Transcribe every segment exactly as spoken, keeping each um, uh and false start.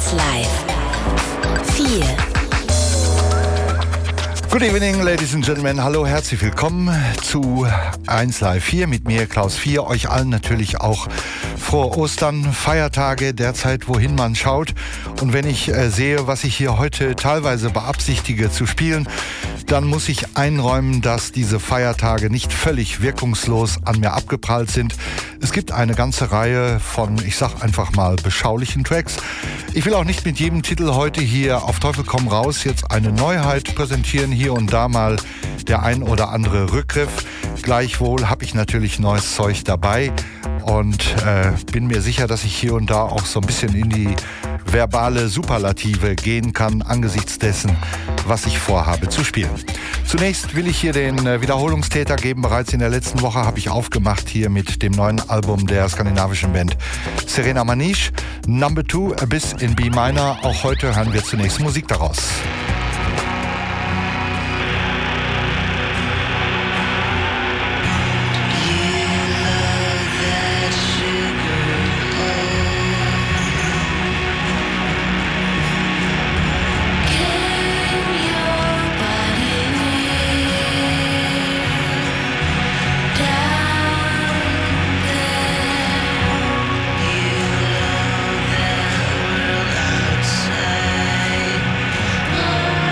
eins Live. vier. Good evening, ladies and gentlemen. Hallo, herzlich willkommen zu eins Live vier mit mir, Klaus vier. Euch allen natürlich auch frohe Ostern, Feiertage, derzeit, wohin man schaut. Und wenn ich äh, sehe, was ich hier heute teilweise beabsichtige zu spielen, dann muss ich einräumen, dass diese Feiertage nicht völlig wirkungslos an mir abgeprallt sind. Es gibt eine ganze Reihe von, ich sag einfach mal, beschaulichen Tracks. Ich will auch nicht mit jedem Titel heute hier auf Teufel komm raus jetzt eine Neuheit präsentieren, hier und da mal der ein oder andere Rückgriff. Gleichwohl habe ich natürlich neues Zeug dabei und äh, bin mir sicher, dass ich hier und da auch so ein bisschen in die verbale Superlative gehen kann angesichts dessen, was ich vorhabe zu spielen. Zunächst will ich hier den äh, Wiederholungstäter geben. Bereits in der letzten Woche habe ich aufgemacht hier mit dem neuen Album der skandinavischen Band Serena Manish, Number Two, Abyss in B Minor. Auch heute hören wir zunächst Musik daraus. Oh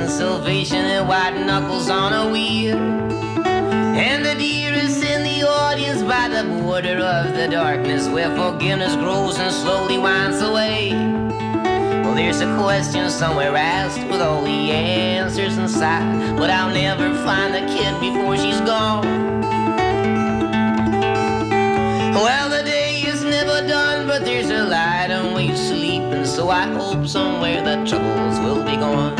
and salvation and white knuckles on a wheel. And the deer is in the audience by the border of the darkness where forgiveness grows and slowly winds away. Well, there's a question somewhere asked with all the answers inside, but I'll never find the kid before she's gone. Well, the day is never done, but there's a light on where you sleep, and so I hope somewhere the troubles will be gone.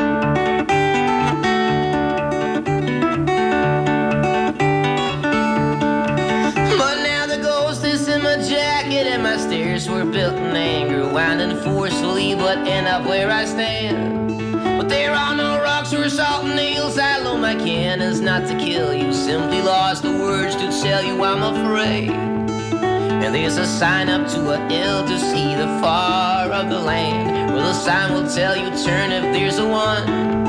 But now the ghost is in my jacket, and my stairs were built in anger, winding forcefully but end up where I stand. But there are no rocks or salt and nails. I load my cannons not to kill you, simply lost the words to tell you I'm afraid. And there's a sign up to a hill to see the far of the land, where the sign will tell you turn if there's a one.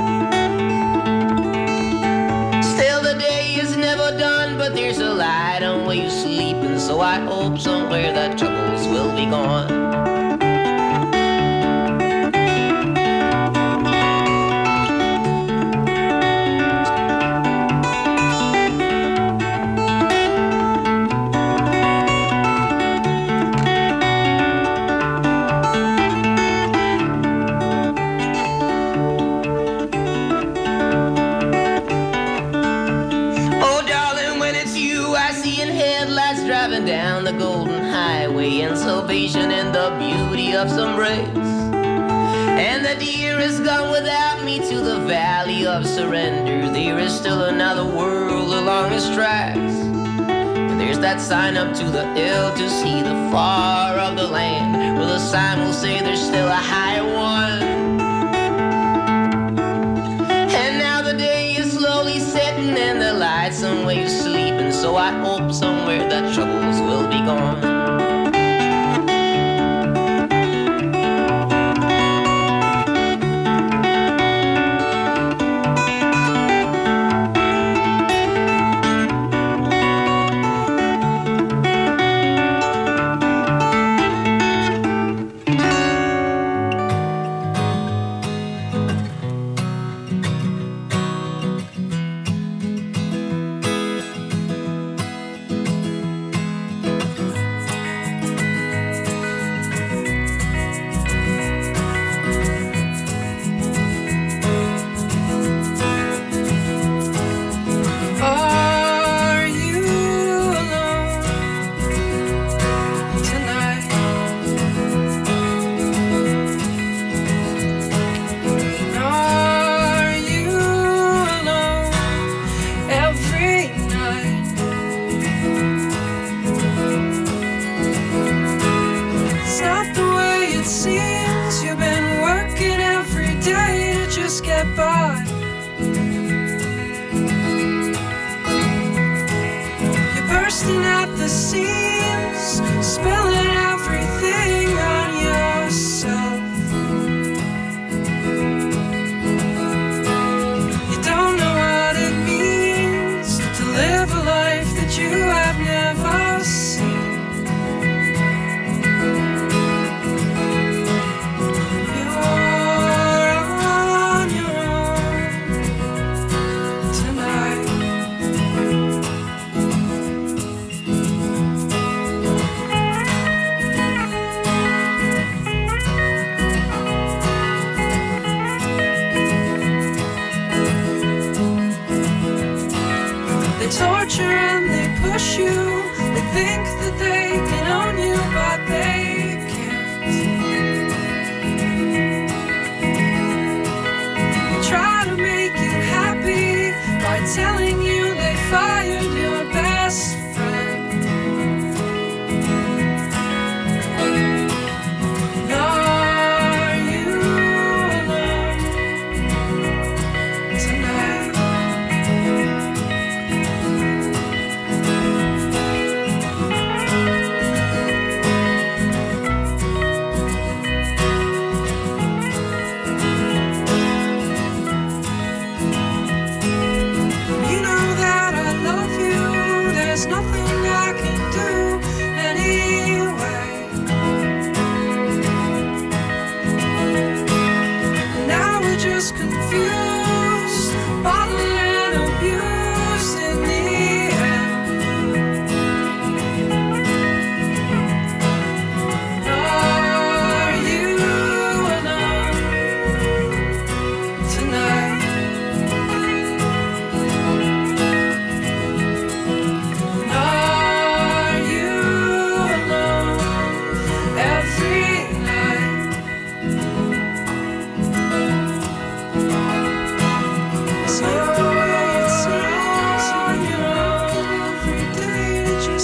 Still the day is never done, but there's a light on where you sleep, and so I hope somewhere that troubles will be gone. Down the golden highway and salvation and the beauty of some race. And the deer is gone without me to the valley of surrender. There is still another world along its tracks. And there's that sign up to the hill to see the far of the land, where the sign will say there's still a higher one. And now the day is slowly setting and the lights on where you sleep, and so I hope somewhere that troubles will be gone. Confused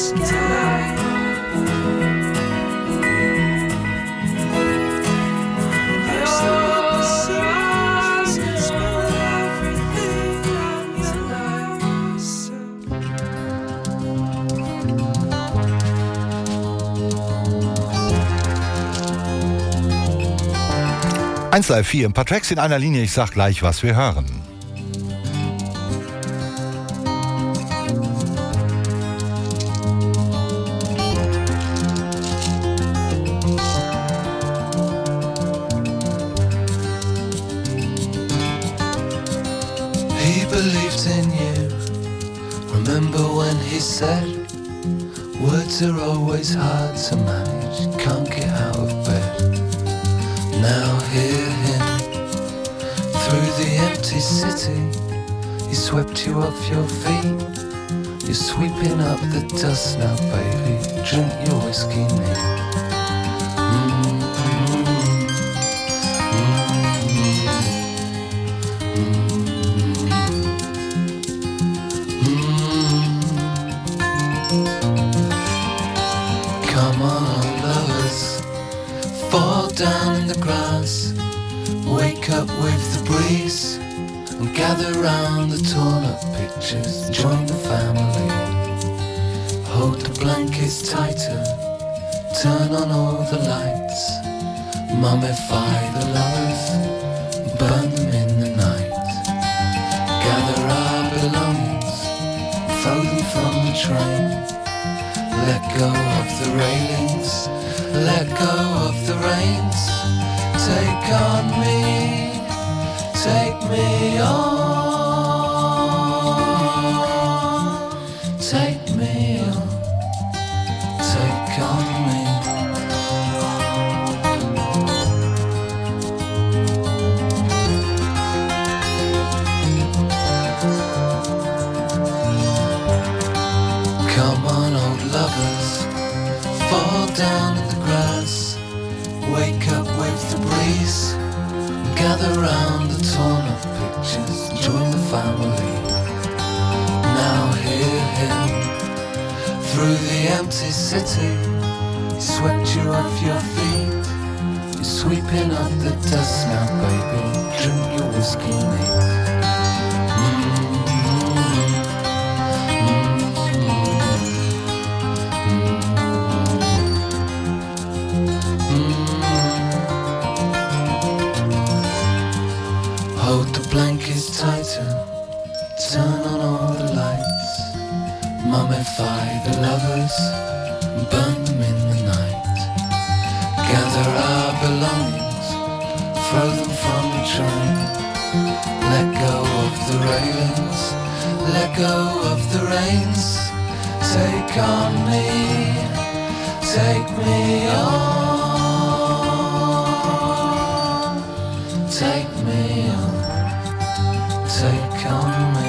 eins Live vier, ein paar Tracks in einer Linie, ich sag gleich, was wir hören. He believed in you. Remember when he said, words are always hard to manage, can't get out of bed. Now hear him through the empty city. He swept you off your feet. You're sweeping up the dust now, baby. Drink your whiskey neat. Mm-hmm. Come on, lovers, fall down in the grass, wake up with the breeze, and gather round the torn up pictures, join the family. Hold the blankets tighter, turn on all the lights, mummify the lovers, burn them in the night. Gather our belongings, throw them from the train. Let go of the railings, let go of the reins. Take on me, take me on. Take me on, take on me. Come on, old lovers, fall down in the grass, wake up with the breeze, gather round the torn up pictures, join the family. Now hear him through the empty city. He swept you off your feet. You're sweeping up the dust now, baby. Drink your whiskey neat. Hold the blankets tighter, turn on all the lights, mummify the lovers, burn them in the night. Gather our belongings, throw them from the train. Let go of the railings, let go of the reins. Take on me, take me on. Take me on, take on me.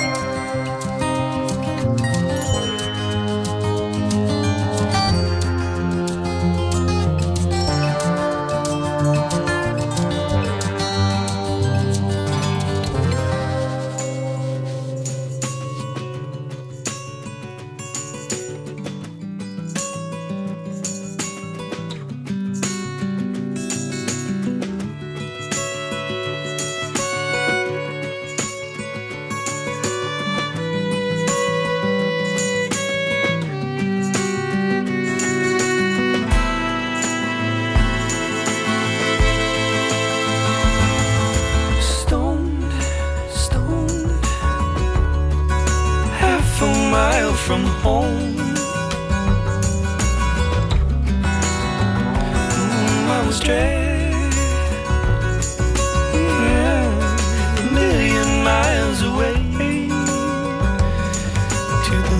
From home, mm, I was dragged yeah, a million miles away to the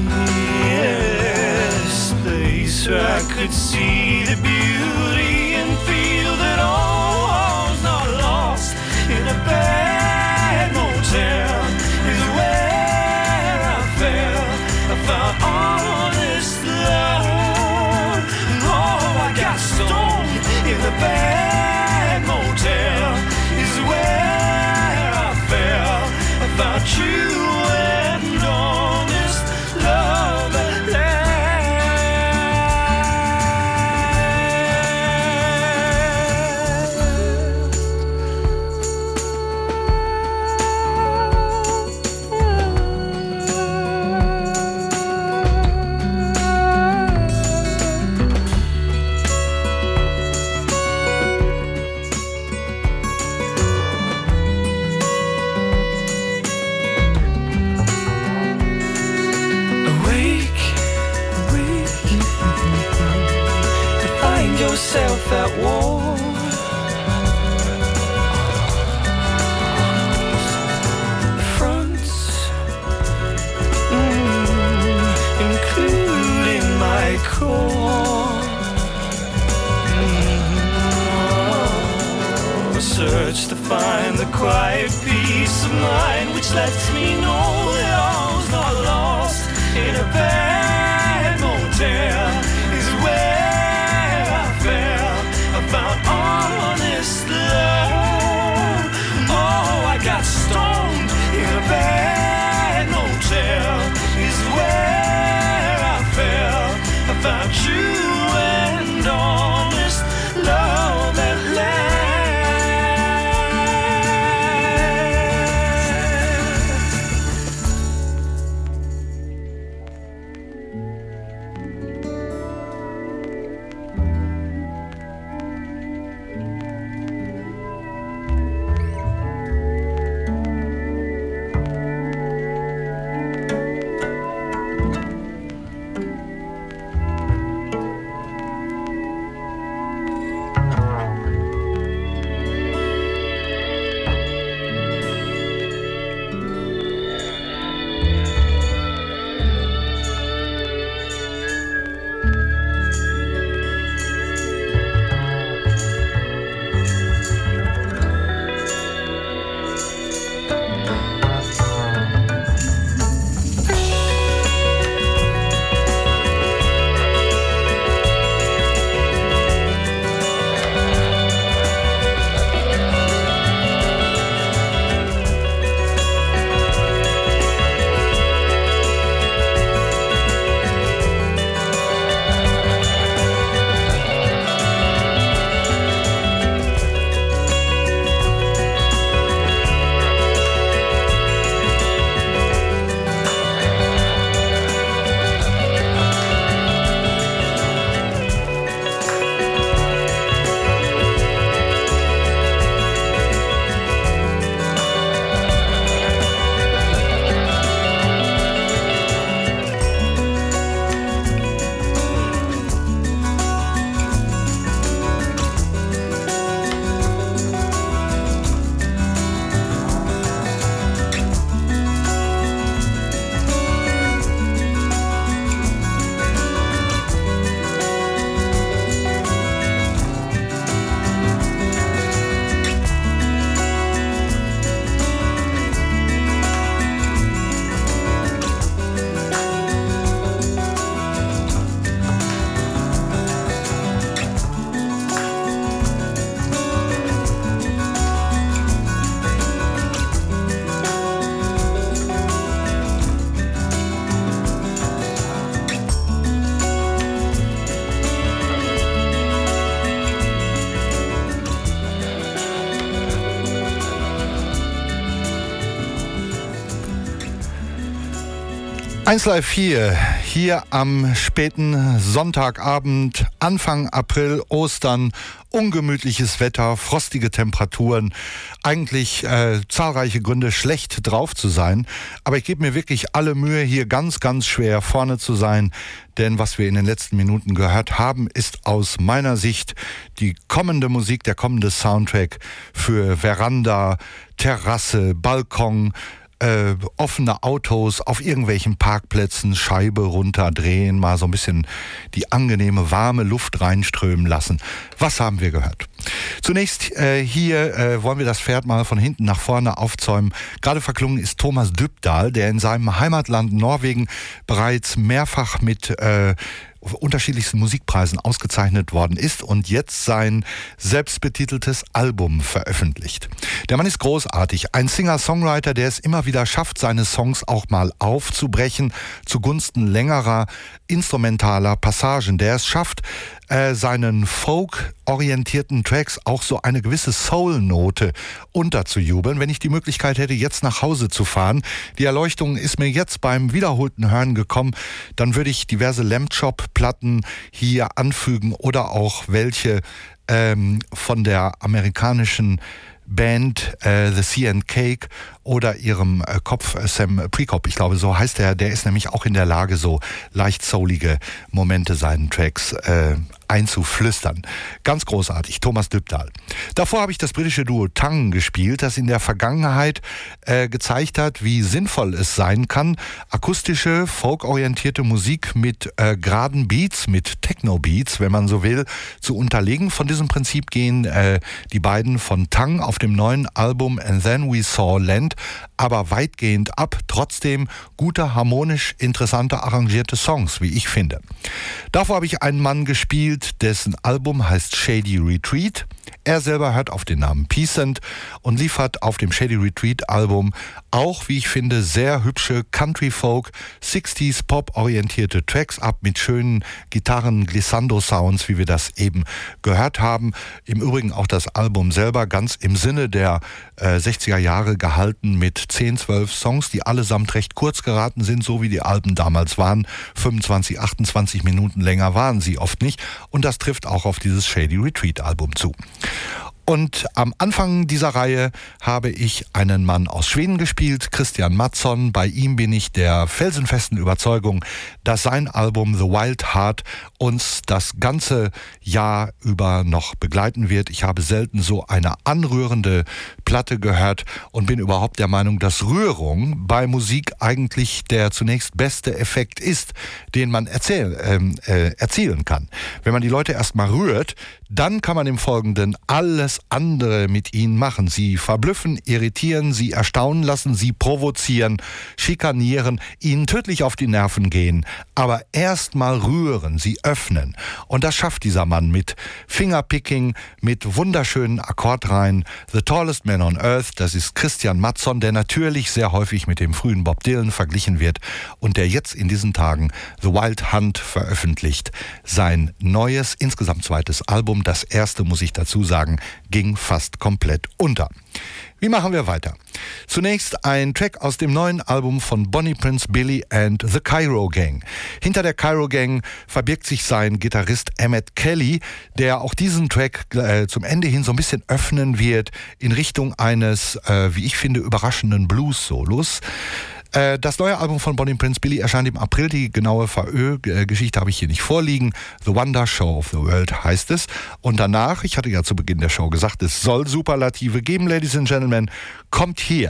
nearest place where I could see the beauty and feel that all was not lost in a bad motel is where I fell. I found honest love. Oh, I got stoned in the bad motel is where I fell. I found true and honest love at last. yourself at war. Fronts, mm, including my core. Mm, oh, search to find the quiet peace of mind which lets me know that all's not lost in a bad motel. Is where I fell. I found honest love. Oh, I got stoned in a bad motel. Is where I fell. I found you and honest love at last. eins Live vier, hier am späten Sonntagabend, Anfang April, Ostern, ungemütliches Wetter, frostige Temperaturen, eigentlich äh, zahlreiche Gründe, schlecht drauf zu sein. Aber ich gebe mir wirklich alle Mühe, hier ganz, ganz schwer vorne zu sein. Denn was wir in den letzten Minuten gehört haben, ist aus meiner Sicht die kommende Musik, der kommende Soundtrack für Veranda, Terrasse, Balkon, Äh, offene Autos auf irgendwelchen Parkplätzen, Scheibe runterdrehen, mal so ein bisschen die angenehme, warme Luft reinströmen lassen. Was haben wir gehört? Zunächst äh, hier äh, wollen wir das Pferd mal von hinten nach vorne aufzäumen. Gerade verklungen ist Thomas Dybdahl, der in seinem Heimatland Norwegen bereits mehrfach mit äh, unterschiedlichsten Musikpreisen ausgezeichnet worden ist und jetzt sein selbstbetiteltes Album veröffentlicht. Der Mann ist großartig, ein Singer-Songwriter, der es immer wieder schafft, seine Songs auch mal aufzubrechen zugunsten längerer instrumentaler Passagen, der es schafft, äh, seinen folk-orientierten Tracks auch so eine gewisse Soul-Note unterzujubeln. Wenn ich die Möglichkeit hätte, jetzt nach Hause zu fahren, die Erleuchtung ist mir jetzt beim wiederholten Hören gekommen, dann würde ich diverse Lamb Chop-Platten hier anfügen oder auch welche ähm, von der amerikanischen Band äh, The Sea and Cake oder ihrem äh, Kopf äh, Sam Prekop, ich glaube, so heißt er, der ist nämlich auch in der Lage, so leicht soulige Momente seinen Tracks äh, einzuflüstern. Ganz großartig, Thomas Dybdahl. Davor habe ich das britische Duo Tongue gespielt, das in der Vergangenheit äh, gezeigt hat, wie sinnvoll es sein kann, akustische, folkorientierte Musik mit äh, geraden Beats, mit Techno-Beats, wenn man so will, zu unterlegen. Von diesem Prinzip gehen äh, die beiden von Tongue auf dem neuen Album And Then We Saw Land aber weitgehend ab. Trotzdem gute, harmonisch interessante, arrangierte Songs, wie ich finde. Davor habe ich einen Mann gespielt, dessen Album heißt Shady Retreat. Er selber hört auf den Namen Peasant und liefert auf dem Shady Retreat Album auch, wie ich finde, sehr hübsche Country-Folk, sixties Pop-orientierte Tracks ab mit schönen Gitarren-Glissando-Sounds, wie wir das eben gehört haben. Im Übrigen auch das Album selber ganz im Sinne der äh, sechziger Jahre gehalten mit zehn, zwölf Songs, die allesamt recht kurz geraten sind, so wie die Alben damals waren. fünfundzwanzig, achtundzwanzig Minuten länger waren sie oft nicht. Und das trifft auch auf dieses Shady Retreat Album zu. Und am Anfang dieser Reihe habe ich einen Mann aus Schweden gespielt, Christian Mattsson. Bei ihm bin ich der felsenfesten Überzeugung, dass sein Album The Wild Heart uns das ganze Jahr über noch begleiten wird. Ich habe selten so eine anrührende Platte gehört und bin überhaupt der Meinung, dass Rührung bei Musik eigentlich der zunächst beste Effekt ist, den man erzähl, ähm, äh, erzielen kann. Wenn man die Leute erstmal rührt, dann kann man im Folgenden alles andere mit ihnen machen. Sie verblüffen, irritieren, sie erstaunen lassen, sie provozieren, schikanieren, ihnen tödlich auf die Nerven gehen. Aber erstmal rühren, sie öffnen. Und das schafft dieser Mann mit Fingerpicking, mit wunderschönen Akkordreihen. The Tallest Man on Earth, das ist Christian Mattsson, der natürlich sehr häufig mit dem frühen Bob Dylan verglichen wird und der jetzt in diesen Tagen The Wild Hunt veröffentlicht. Sein neues, insgesamt zweites Album, das erste, muss ich dazu sagen, ging fast komplett unter. Wie machen wir weiter? Zunächst ein Track aus dem neuen Album von Bonnie Prince Billy and the Cairo Gang. Hinter der Cairo Gang verbirgt sich sein Gitarrist Emmett Kelly, der auch diesen Track äh, zum Ende hin so ein bisschen öffnen wird in Richtung eines, äh, wie ich finde, überraschenden Blues-Solos. Das neue Album von Bonnie Prince Billy erscheint im April. Die genaue V Ö-Geschichte habe ich hier nicht vorliegen. The Wonder Show of the World heißt es. Und danach, ich hatte ja zu Beginn der Show gesagt, es soll Superlative geben, Ladies and Gentlemen, kommt hier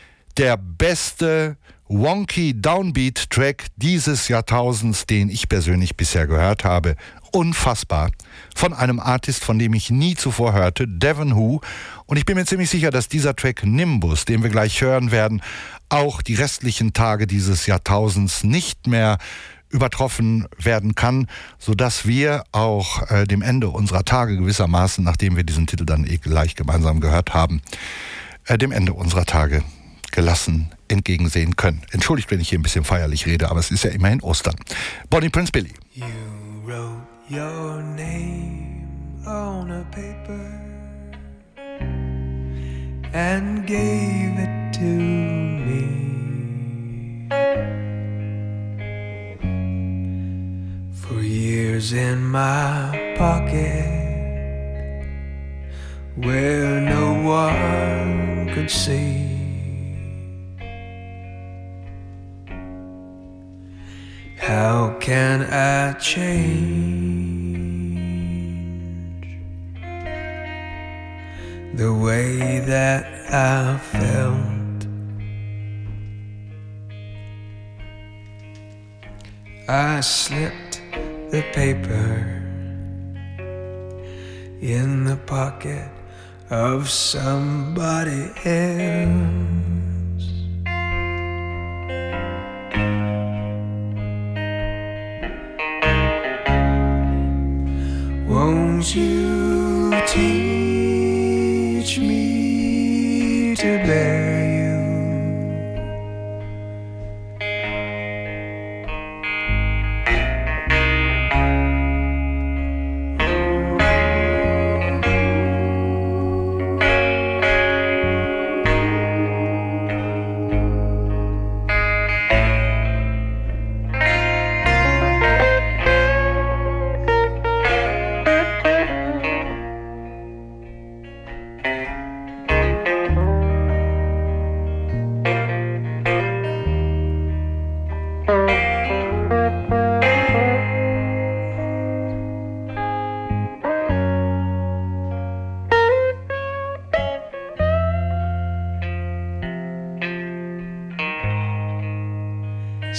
der beste wonky Downbeat-Track dieses Jahrtausends, den ich persönlich bisher gehört habe. Unfassbar. Von einem Artist, von dem ich nie zuvor hörte, Devon Who. Und ich bin mir ziemlich sicher, dass dieser Track Nimbus, den wir gleich hören werden, auch die restlichen Tage dieses Jahrtausends nicht mehr übertroffen werden kann, sodass wir auch äh, dem Ende unserer Tage gewissermaßen, nachdem wir diesen Titel dann eh gleich gemeinsam gehört haben, äh, dem Ende unserer Tage gelassen entgegensehen können. Entschuldigt, wenn ich hier ein bisschen feierlich rede, aber es ist ja immerhin Ostern. Bonnie Prince Billy. You wrote your name on a paper and gave it to me. For years in my pocket where no one could see. How can I change the way that I felt? I slipped the paper in the pocket of somebody else. Won't you teach me to bear you?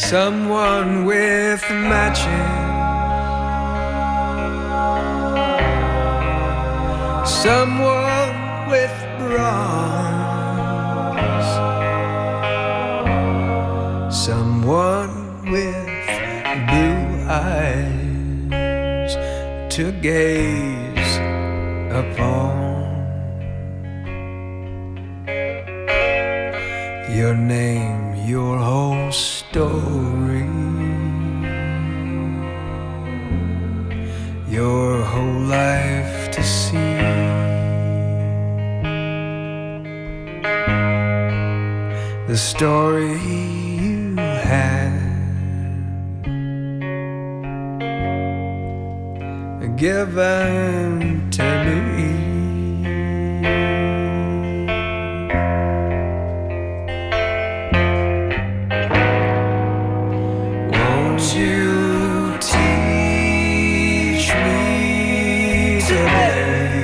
someone with matches, someone with bronze, someone with blue eyes to gaze upon. Your name, your whole story, your whole life to see. The story you had given to me. Won't you teach me today?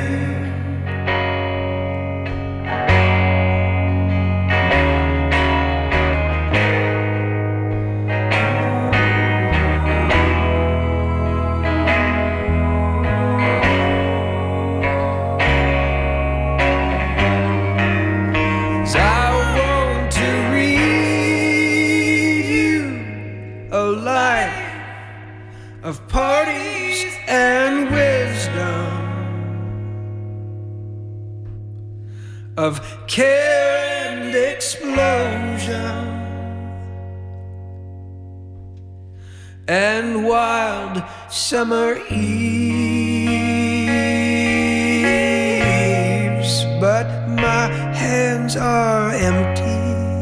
Of parties and wisdom, of care and explosion, and wild summer eves. But my hands are empty,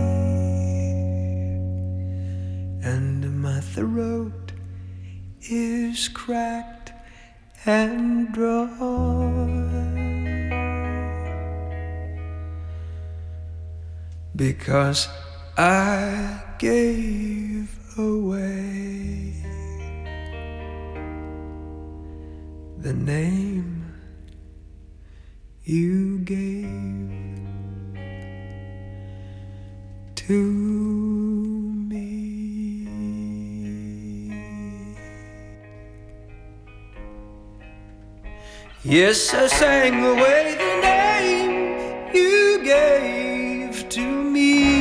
and my throat is cracked and dry, because I gave away the name you gave to me. Yes, I sang away the name you gave to me.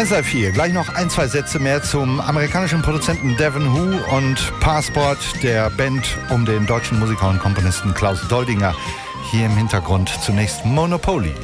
eins Live vier, gleich noch ein, zwei Sätze mehr zum amerikanischen Produzenten Devon Hu und Passport, der Band um den deutschen Musiker und Komponisten Klaus Doldinger. Hier im Hintergrund zunächst Monopoly.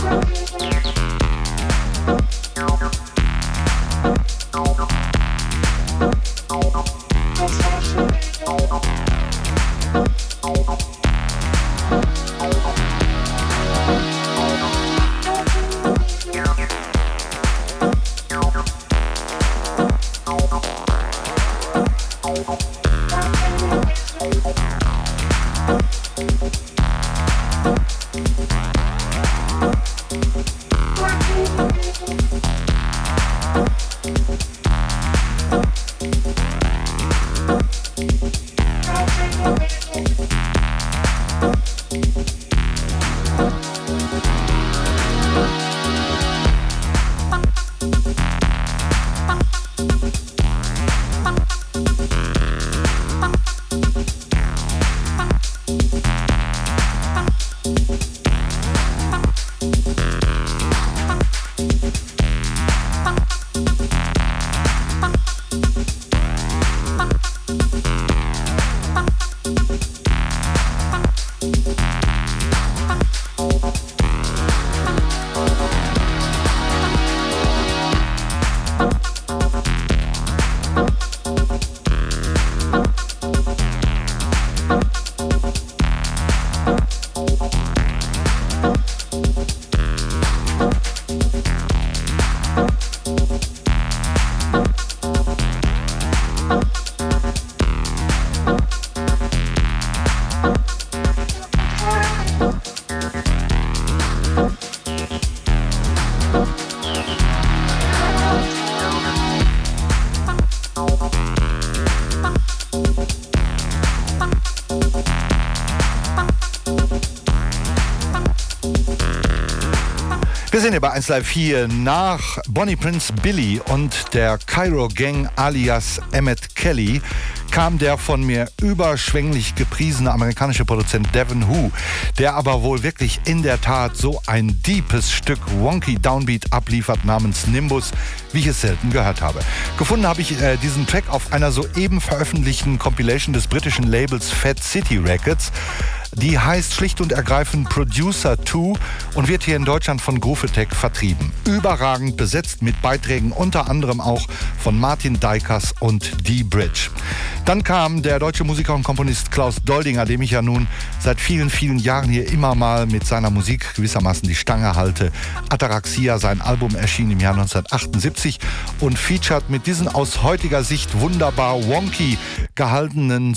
Wir sind hier bei eins Live vier. Nach Bonnie Prince Billy und der Cairo Gang alias Emmett Kelly kam der von mir überschwänglich gepriesene amerikanische Produzent Devin Who, der aber wohl wirklich in der Tat so ein deepes Stück wonky Downbeat abliefert namens Nimbus, wie ich es selten gehört habe. Gefunden habe ich äh, diesen Track auf einer soeben veröffentlichten Compilation des britischen Labels Fat City Records. Die heißt schlicht und ergreifend Producer zwei und wird hier in Deutschland von Groove-Attack vertrieben. Überragend besetzt mit Beiträgen unter anderem auch von Martin Dykers und D-Bridge. Dann kam der deutsche Musiker und Komponist Klaus Doldinger, dem ich ja nun seit vielen, vielen Jahren hier immer mal mit seiner Musik gewissermaßen die Stange halte. Ataraxia, sein Album erschien im Jahr neunzehnhundertachtundsiebzig und featured mit diesen aus heutiger Sicht wunderbar wonky gehaltenen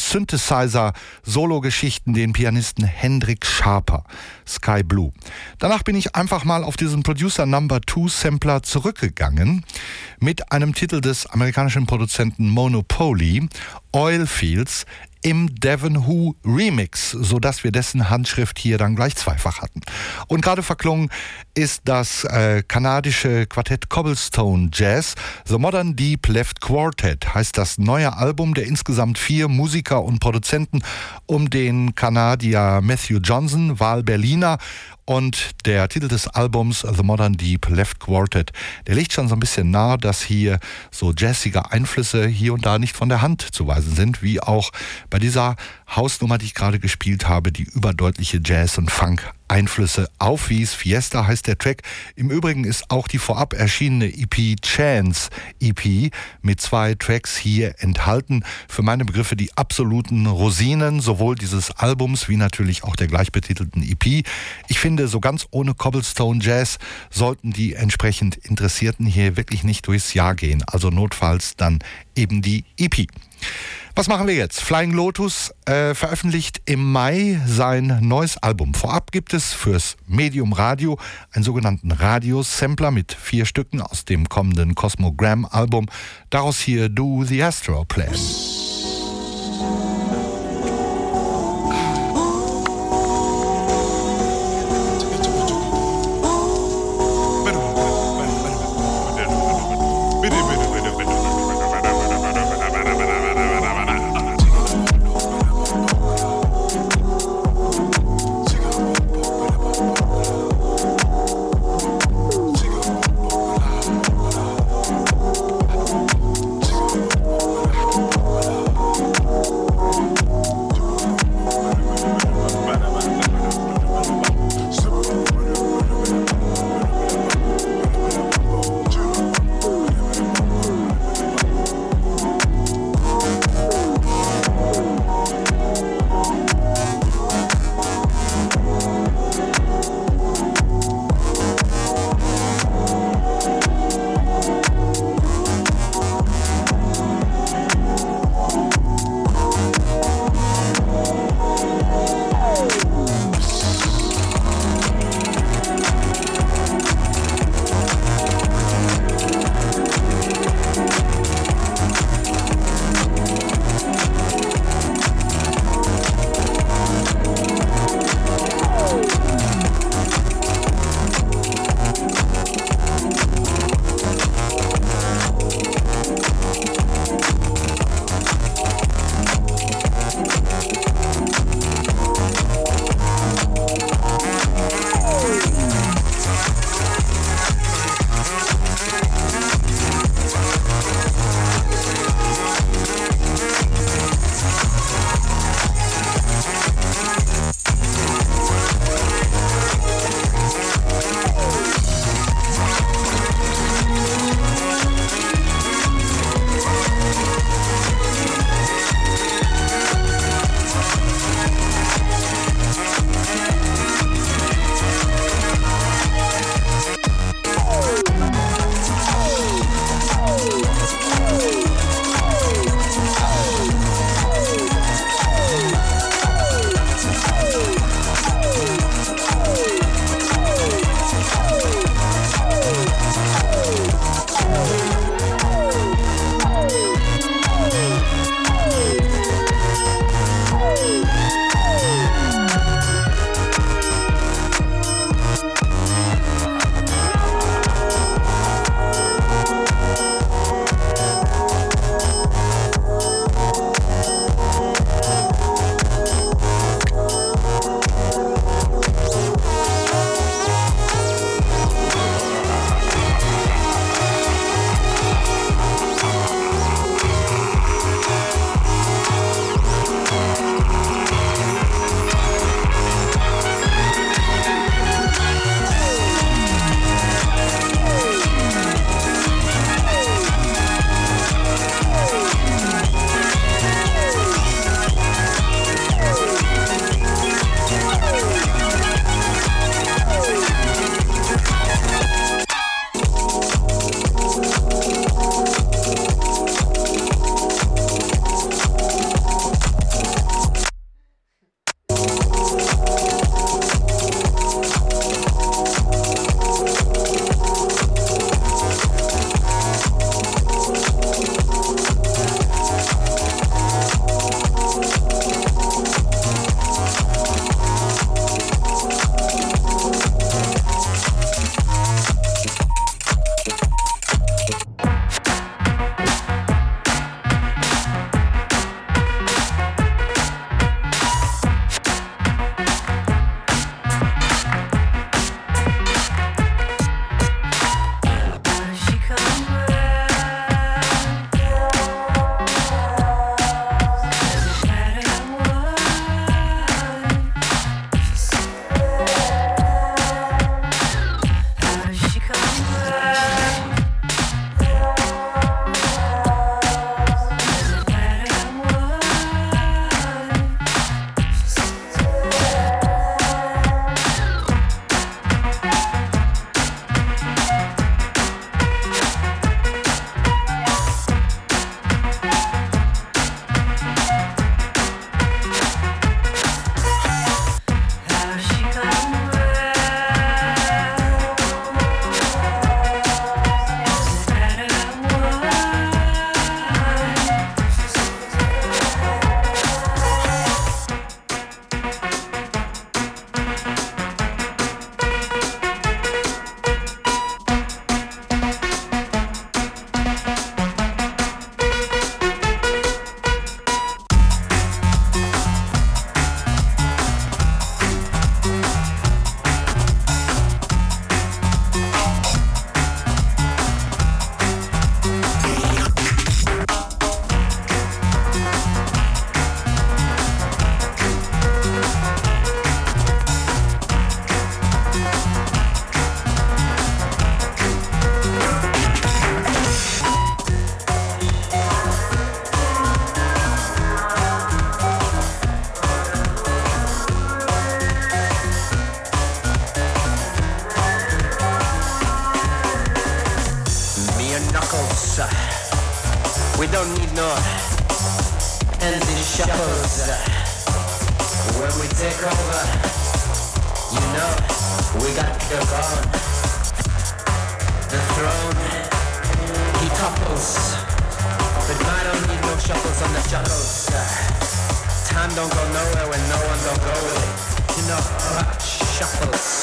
Synthesizer-Solo-Geschichten den Pianisten Hendrik Schaper, Sky Blue. Danach bin ich einfach mal auf diesen Producer Number zwei Sampler zurückgegangen mit einem Titel des amerikanischen Produzenten Monopoly, Oilfields, im Devin Who Remix, sodass wir dessen Handschrift hier dann gleich zweifach hatten. Und gerade verklungen ist das äh, kanadische Quartett Cobblestone Jazz. The Modern Deep Left Quartet heißt das neue Album der insgesamt vier Musiker und Produzenten um den Kanadier Matthew Johnson, Wahl-Berliner. Und der Titel des Albums, The Modern Deep Left Quartet, der liegt schon so ein bisschen nahe, dass hier so jazzige Einflüsse hier und da nicht von der Hand zu weisen sind, wie auch bei dieser Hausnummer, die ich gerade gespielt habe, die überdeutliche Jazz- und Funk-Einflüsse aufwies. Fiesta heißt der Track. Im Übrigen ist auch die vorab erschienene E P Chance E P mit zwei Tracks hier enthalten. Für meine Begriffe die absoluten Rosinen, sowohl dieses Albums wie natürlich auch der gleichbetitelten E P. Ich finde, so ganz ohne Cobblestone Jazz sollten die entsprechend Interessierten hier wirklich nicht durchs Jahr gehen. Also notfalls dann eben die E P. Was machen wir jetzt? Flying Lotus äh, veröffentlicht im Mai sein neues Album. Vorab gibt es fürs Medium Radio einen sogenannten Radio-Sampler mit vier Stücken aus dem kommenden Cosmogram-Album. Daraus hier Do the Astro Play. Oh, We don't need no empty shuffles. When we take over, you know, we got the gun. The throne, he topples. But I don't need no shuffles on the shuttles. Time don't go nowhere when no one don't go with it. You know, uh, shuffles.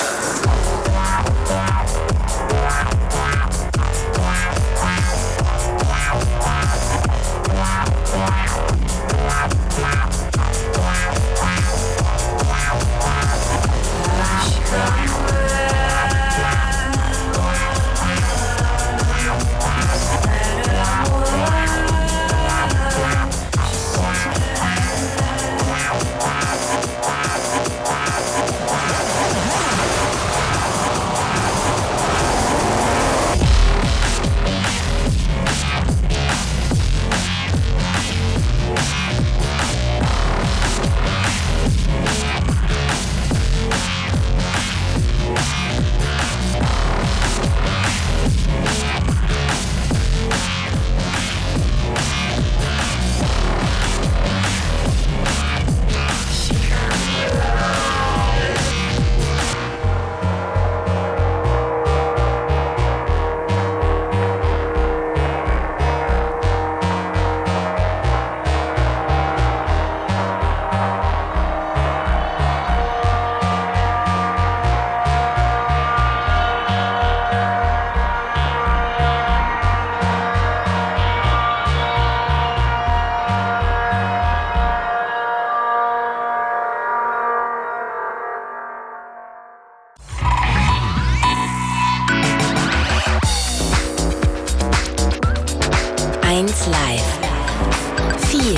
eins Live. vier.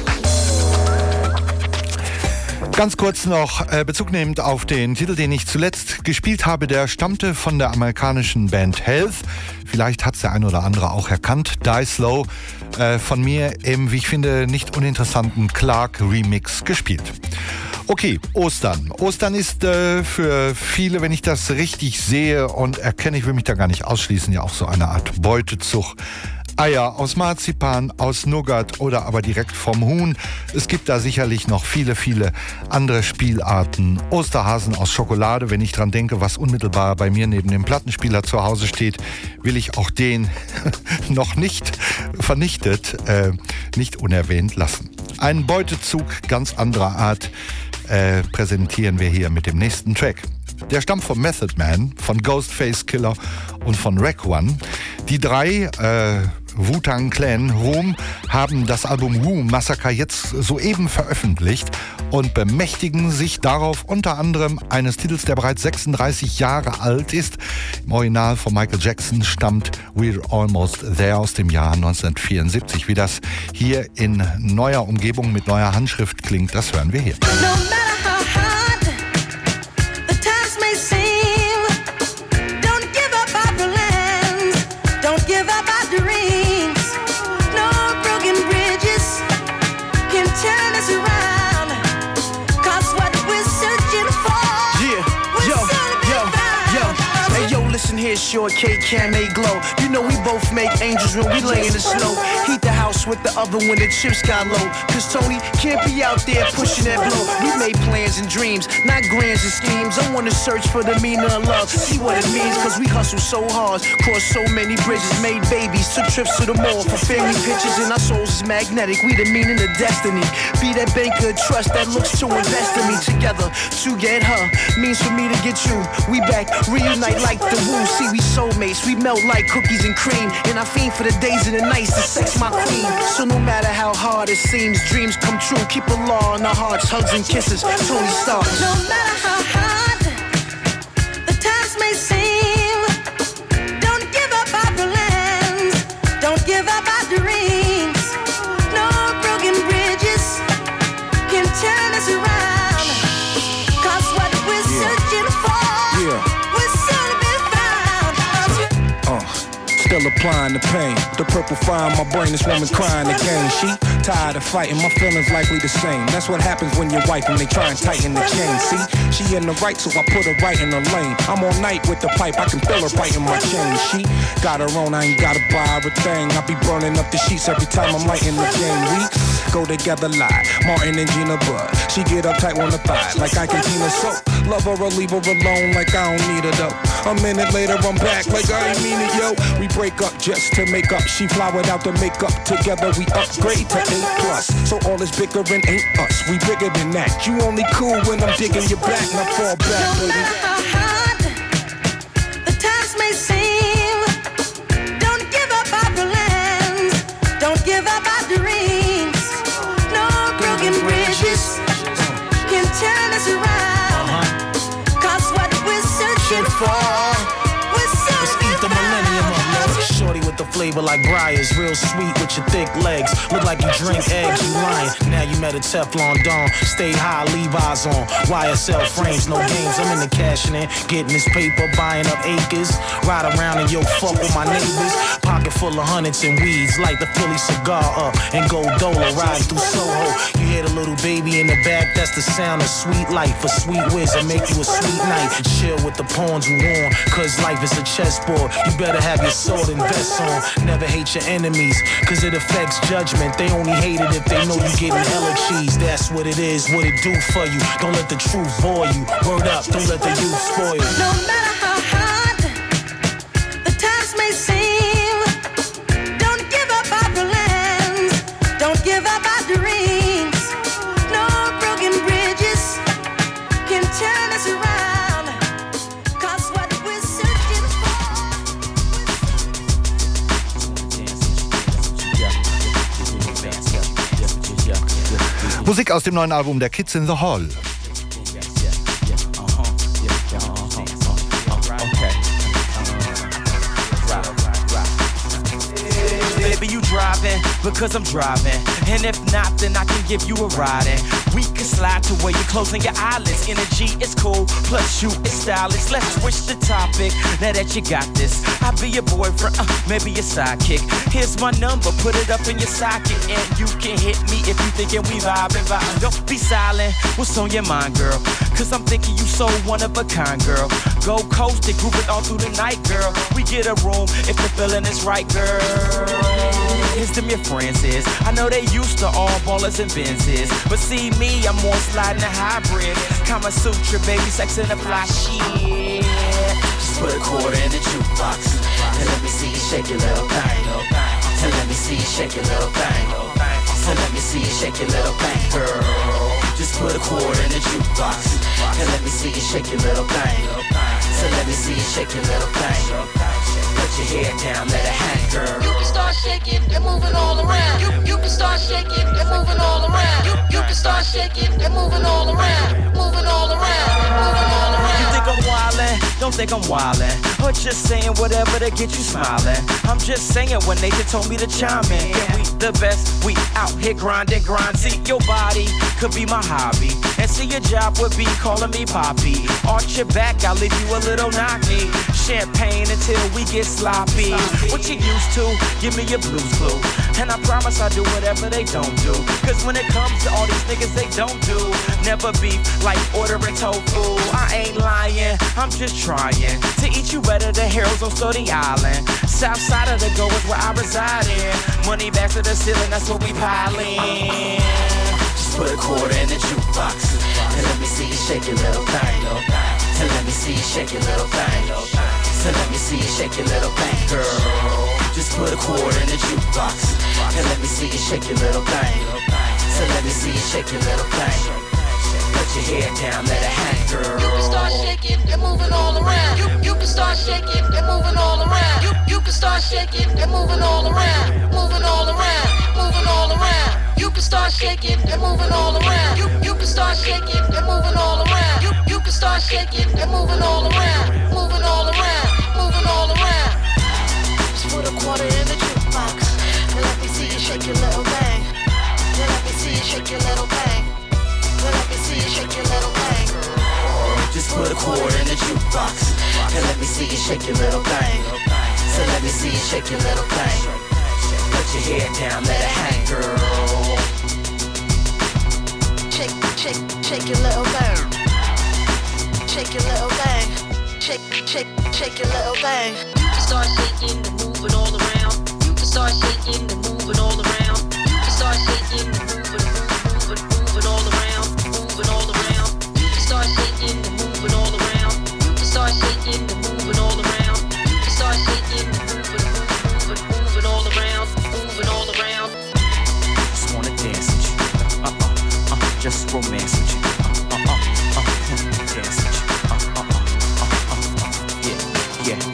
Ganz kurz noch äh, Bezug nehmend auf den Titel, den ich zuletzt gespielt habe. Der stammte von der amerikanischen Band Health. Vielleicht hat es der ein oder andere auch erkannt. Die Slow, äh, von mir im, wie ich finde, nicht uninteressanten Clark-Remix gespielt. Okay, Ostern. Ostern ist äh, für viele, wenn ich das richtig sehe und erkenne, ich will mich da gar nicht ausschließen, ja auch so eine Art Beutezug. Eier aus Marzipan, aus Nougat oder aber direkt vom Huhn. Es gibt da sicherlich noch viele, viele andere Spielarten. Osterhasen aus Schokolade, wenn ich dran denke, was unmittelbar bei mir neben dem Plattenspieler zu Hause steht, will ich auch den noch nicht vernichtet, äh, nicht unerwähnt lassen. Einen Beutezug ganz anderer Art äh, präsentieren wir hier mit dem nächsten Track. Der stammt von Method Man, von Ghostface Killer und von Rack One. Die drei, äh, Wu-Tang Clan, Ruhm, haben das Album Wu Massacre jetzt soeben veröffentlicht und bemächtigen sich darauf unter anderem eines Titels, der bereits sechsunddreißig Jahre alt ist. Im Original von Michael Jackson stammt We're Almost There aus dem Jahr neunzehnhundertvierundsiebzig. Wie das hier in neuer Umgebung mit neuer Handschrift klingt, das hören wir hier. Here's short cake, can make glow. You know we both make angels when we lay in the snow. Heat the house with the oven when the chips got low. Cause Tony can't be out there pushing that blow. We made plans and dreams, not grands and schemes. I wanna search for the meaning of love, see what it means. Cause we hustle so hard, crossed so many bridges, made babies, took trips to the mall for family pictures. And our souls is magnetic, we the meaning of destiny. Be that banker of trust that looks to invest in me. Together to get her means for me to get you. We back, reunite like the woo. See, we soulmates, we melt like cookies and cream. And I fiend for the days and the nights to sex my queen. So no matter how hard it seems, dreams come true. Keep a law in our hearts, hugs and kisses, Tony Stark. No matter how hard the times may seem, don't give up our plans, don't give up our dreams. No broken bridges can turn us around. Cause what we're yeah. searching for, yeah. we're soon to be found. Uh, still applying the pain. The purple fire in my brain, this woman crying again. She tired of fighting, my feelings likely the same. That's what happens when you're wife and they try and tighten the chain. See, she in the right, so I put her right in the lane. I'm all night with the pipe, I can feel her biting my chain. She got her own, I ain't gotta buy her a thing. I be burning up the sheets every time I'm lighting the game. We go together like Martin and Gina Bud. She get uptight on the thigh like I can Tina soap. Love her or leave her alone like I don't need her though. A minute later I'm back like I ain't mean it, yo. We break up just to make up. She fly without the makeup. Together we upgrade to A plus. So all this bickering ain't us. We bigger than that. You only cool when I'm digging your back. Now fall back, no baby. matter how hard the times may seem, don't give up our plans. Don't give up our dreams. No broken bridges can turn us around. Cause what we're searching for, we're searching for. Shorty with the flavor like Briar's, real sweet with your thick legs. Look like you drink eggs, you lying. Now you met a Teflon Don. Stay high, Levi's on. Y S L frames, no games. I'm in the cashing in, getting this paper, buying up acres. Ride around and yo, fuck with my neighbors. Pocket full of hundreds and weeds, like the Philly cigar up and go dolo, riding through Soho. You hear the little baby in the back, that's the sound of sweet life. A sweet whiz and make you a sweet night. Chill with the pawns you on, cause life is a chessboard. You better have your sword and vest on. Never hate your enemies, cause it affects judgment. They only hate it if they know you getting hella cheese. That's what it is, what it do for you. Don't let the truth bore you. Word up, don't let the youth spoil you. No matter how hard the times may seem, don't give up our plans. Don't give up our dreams. No broken bridges can turn us around. Cause what we're searching Musik aus dem neuen Album der Kids in the Hall. Baby, you driving because I'm driving, and if not, then I can give you a ride. And we can slide to where you're closing your eyelids. Energy is cool, plus you is stylish. Let's switch the topic. Now that you got this, I'll be your boyfriend, uh, maybe your sidekick. Here's my number, put it up in your socket, and you can hit me if you thinking we vibing, vibing. Don't be silent. What's on your mind, girl? Cause I'm thinking you so one of a kind, girl. Go coast it, group it all through the night, girl. We get a room if the feeling is right, girl. Here's them your friends is. I know they used to all ballers and Benzes, but see me, I'm more sliding a hybrid. Kama Sutra, baby, sex in a fly shit. Just put a quarter in the jukebox and let me see you shake your little thing. And let me see you shake your little thing. So let me see you shake your little thing, girl. Just put a quarter in the jukebox and let me see you shake your little thing. So let me see you shake your little thing. Put your hair down, let it hang, girl. You can start shaking and moving all around. You, you can start shaking and moving all around. You, you can start shaking and moving all around. Moving all around, moving all around. You think I'm wildin'? Don't think I'm wildin'. Or just saying whatever to get you smiling. I'm just saying when Nathan told me to chime in. Yeah, we the best, we out here grinding, grind. See, your body could be my hobby, and see your job would be calling me Poppy. Arch your back, I'll leave you a little knocky. Champagne until we get sloppy. What you used to, give me your blues clue, and I promise I'll do whatever they don't do. Cause when it comes to all these niggas they don't do, never beef like ordering tofu. I ain't lying, I'm just trying to eat you better than heroes on Stony Island. South side of the go is where I reside in. Money back to the ceiling, that's what we piling. Just put a quarter in the jukebox and let me see you shake your little thing. And let me see you shake your little thing. So let me see you shake your little thing, girl. Just put a quarter in the jukebox and let me see you shake your little thing. So let me see you shake your little thing. Put your hair down, let it hang, girl. You can start shaking and moving all around. You, you can start shaking and moving all around. You, you can start shaking and moving all around. Moving all around, moving all around. You can start shaking and moving all around. You, you can start shaking and moving all around. You, you can start shaking and moving all around. Moving all around, moving all around. Just put a quarter in the jukebox and let me see you shake your little thing. Then let me see you shake your little thing. Let me see you shake your little thing. Just put a quarter in the jukebox and let me see you shake your little thing. So So let me see you shake your little thing. Put your hair down, let it hang, girl. Shake, shake, shake your little thing. Shake your little thing. Shake, shake, shake your little thing. You can start shaking and moving all around. You can start shaking and moving all around. You can start shaking and moving, moving, moving all around, moving all around. You can start shaking and moving all around. You can start shaking and moving all around. You can start shaking and moving, moving, moving all around, moving all around. Just wanna dance with you. Uh uh uh. Just romance with you. Uh uh uh uh. Dance with you. Uh uh uh uh uh uh. Yeah yeah.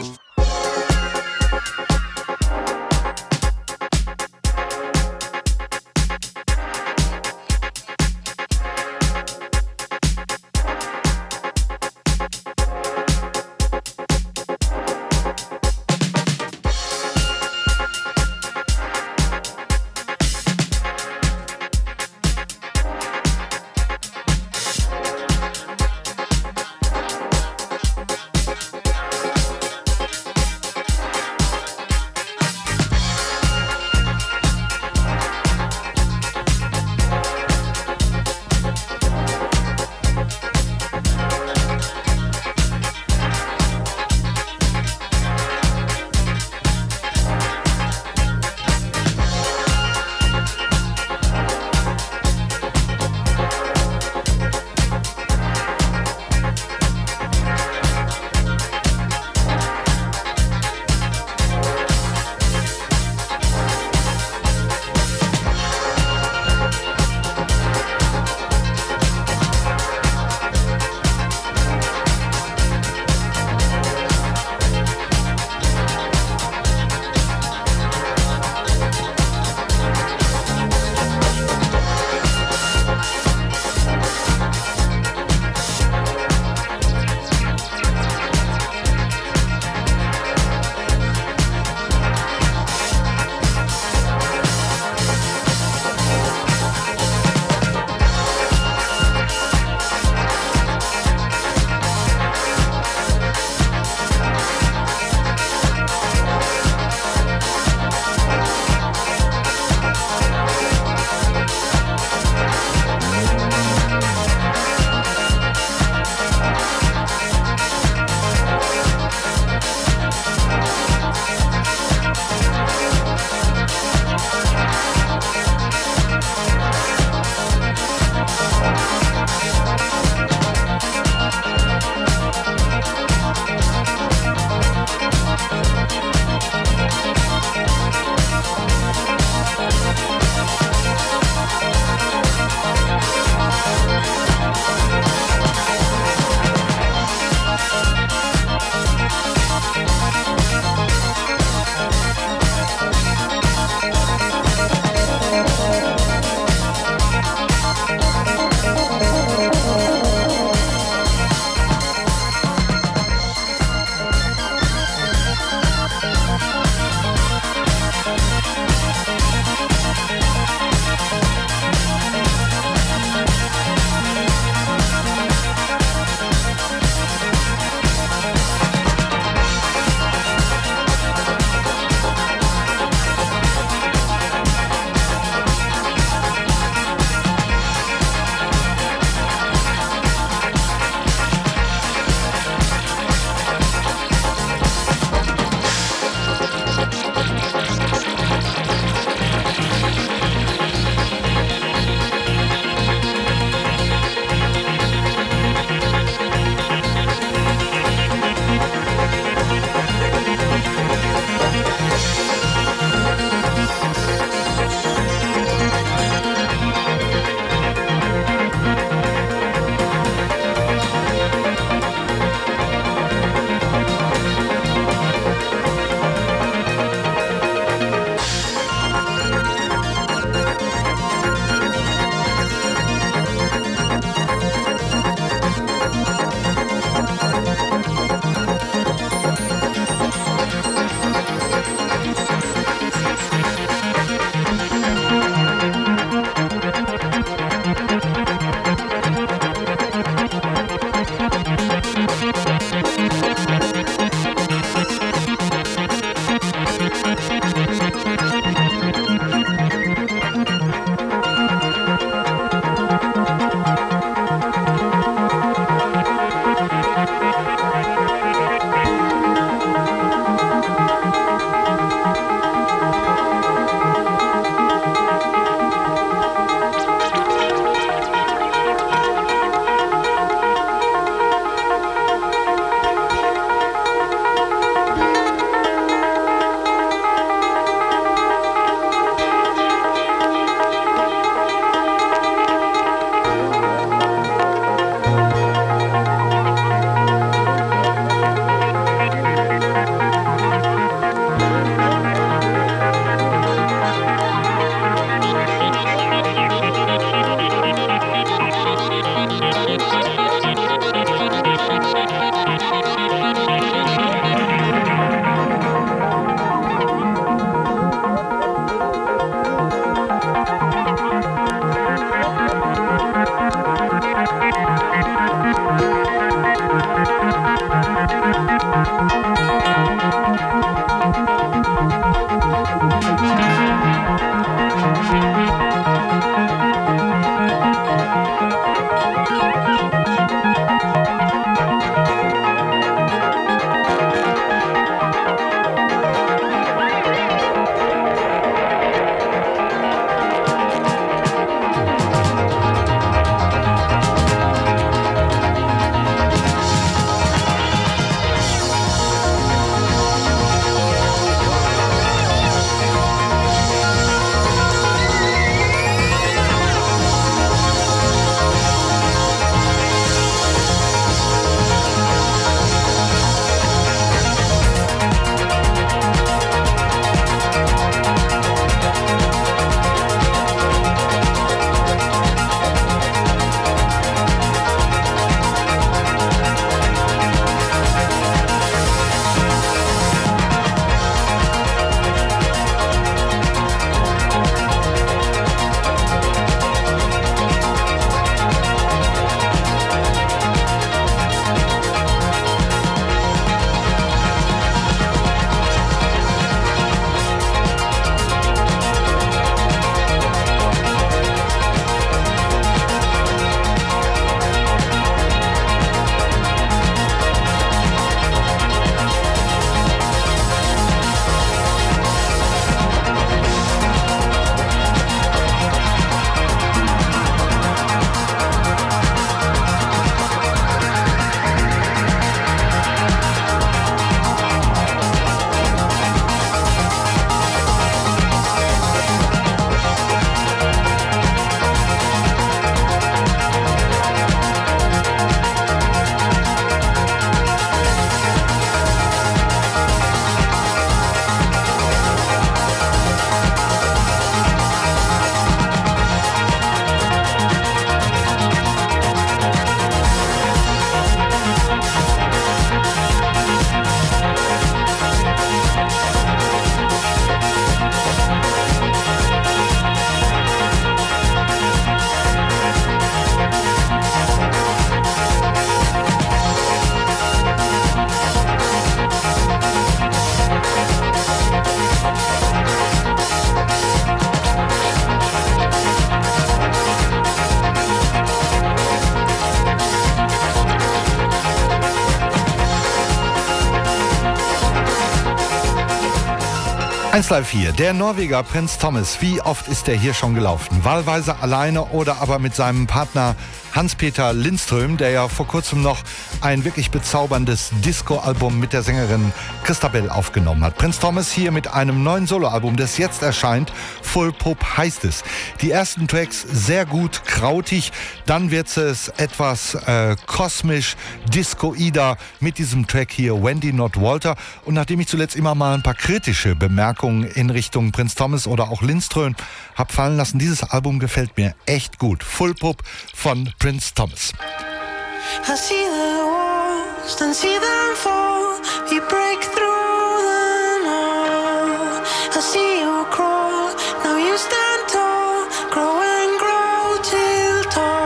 eins Live vier, der Norweger Prince Thomas. Wie oft ist er hier schon gelaufen? Wahlweise alleine oder aber mit seinem Partner Hans-Peter Lindström, der ja vor kurzem noch ein wirklich bezauberndes Disco-Album mit der Sängerin Christabel aufgenommen hat. Prince Thomas hier mit einem neuen Soloalbum, das jetzt erscheint. Full Pop heißt es. Die ersten Tracks sehr gut, krautig. Dann wird es etwas äh, kosmisch, discoider mit diesem Track hier, Wendy Not Walter. Und nachdem ich zuletzt immer mal ein paar kritische Bemerkungen in Richtung Prince Thomas oder auch Lindström habe fallen lassen, dieses Album gefällt mir echt gut. Full Pop von Prince Thomas. I see the walls, then see them fall. You break through them all. I see you crawl, now you stand tall. Grow and grow till tall.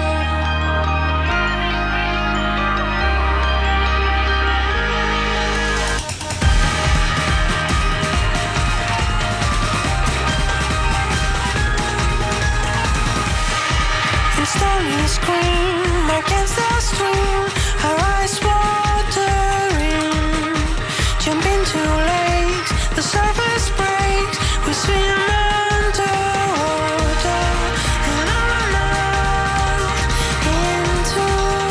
And stormy scream against the stream, our eyes watering. Jump into lakes, the surface breaks. We swim underwater and on out into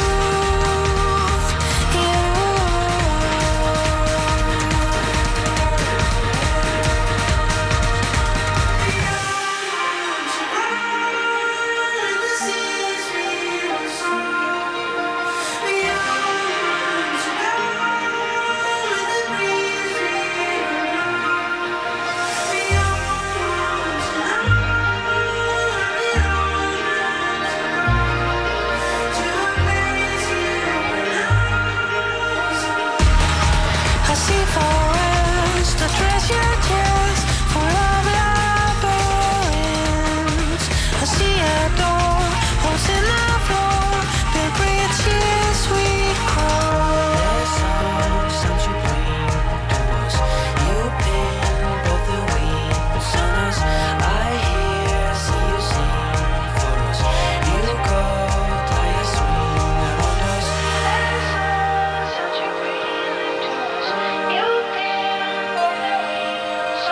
I see forests, the treasure chest full of labyrinths. I see a door, holes in the floor, build bridges we cross. There's songs that you bring to us. You pin both the wings on us. I hear, see you sing for us. You go, tie a swing around us. There's songs that you bring to us. You pin both the wings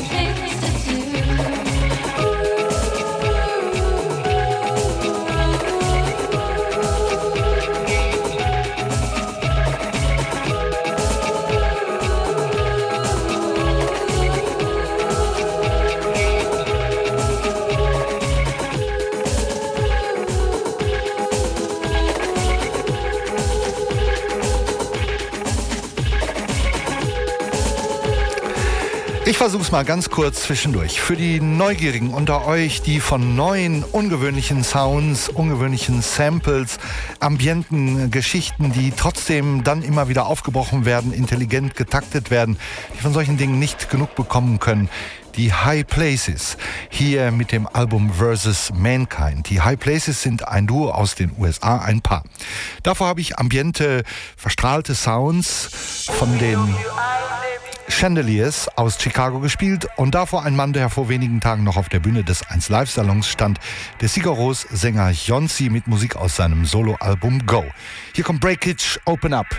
Ich versuche es mal ganz kurz zwischendurch. Für die Neugierigen unter euch, die von neuen, ungewöhnlichen Sounds, ungewöhnlichen Samples, ambienten Geschichten, die trotzdem dann immer wieder aufgebrochen werden, intelligent getaktet werden, die von solchen Dingen nicht genug bekommen können. Die High Places, hier mit dem Album Versus Mankind. Die High Places sind ein Duo aus den U S A, ein Paar. Davor habe ich ambiente, verstrahlte Sounds von den Chandeliers aus Chicago gespielt und davor ein Mann, der vor wenigen Tagen noch auf der Bühne des eins Live Salons stand, der Sigaros-Sänger Jonsi mit Musik aus seinem Soloalbum Go. Hier kommt Breakage, Open Up.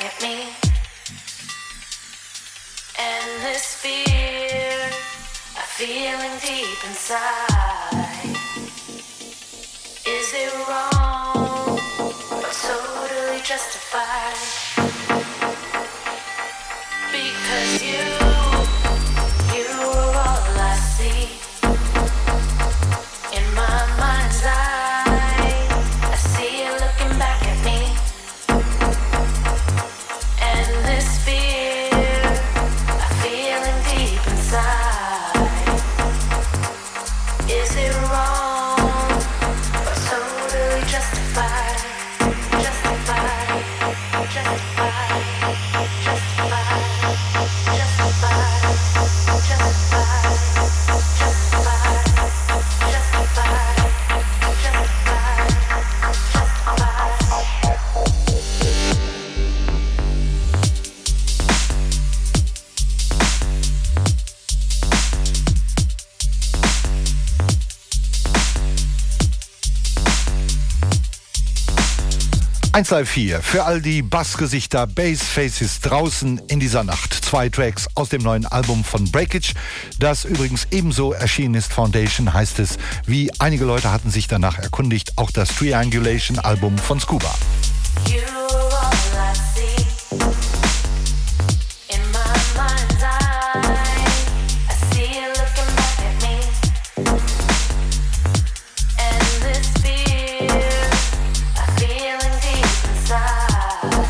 at me. And this fear, a feeling deep inside. Is it wrong or totally justified? Because you, you are all I see. In my mind's eye, I see you looking back at me. And this fear, a feeling deep inside. Is it wrong or totally justified? Justified, justified, justified, justified, justified, justified, justified, justified, eins Live vier für all die Bassgesichter, Bassfaces draußen in dieser Nacht. Zwei Tracks aus dem neuen Album von Breakage, das übrigens ebenso erschienen ist. Foundation heißt es, wie einige Leute hatten sich danach erkundigt, auch das Triangulation-Album von Scuba. you are all I see. In my mind's eye, I see you looking back at me. And this fear, a feeling deep inside.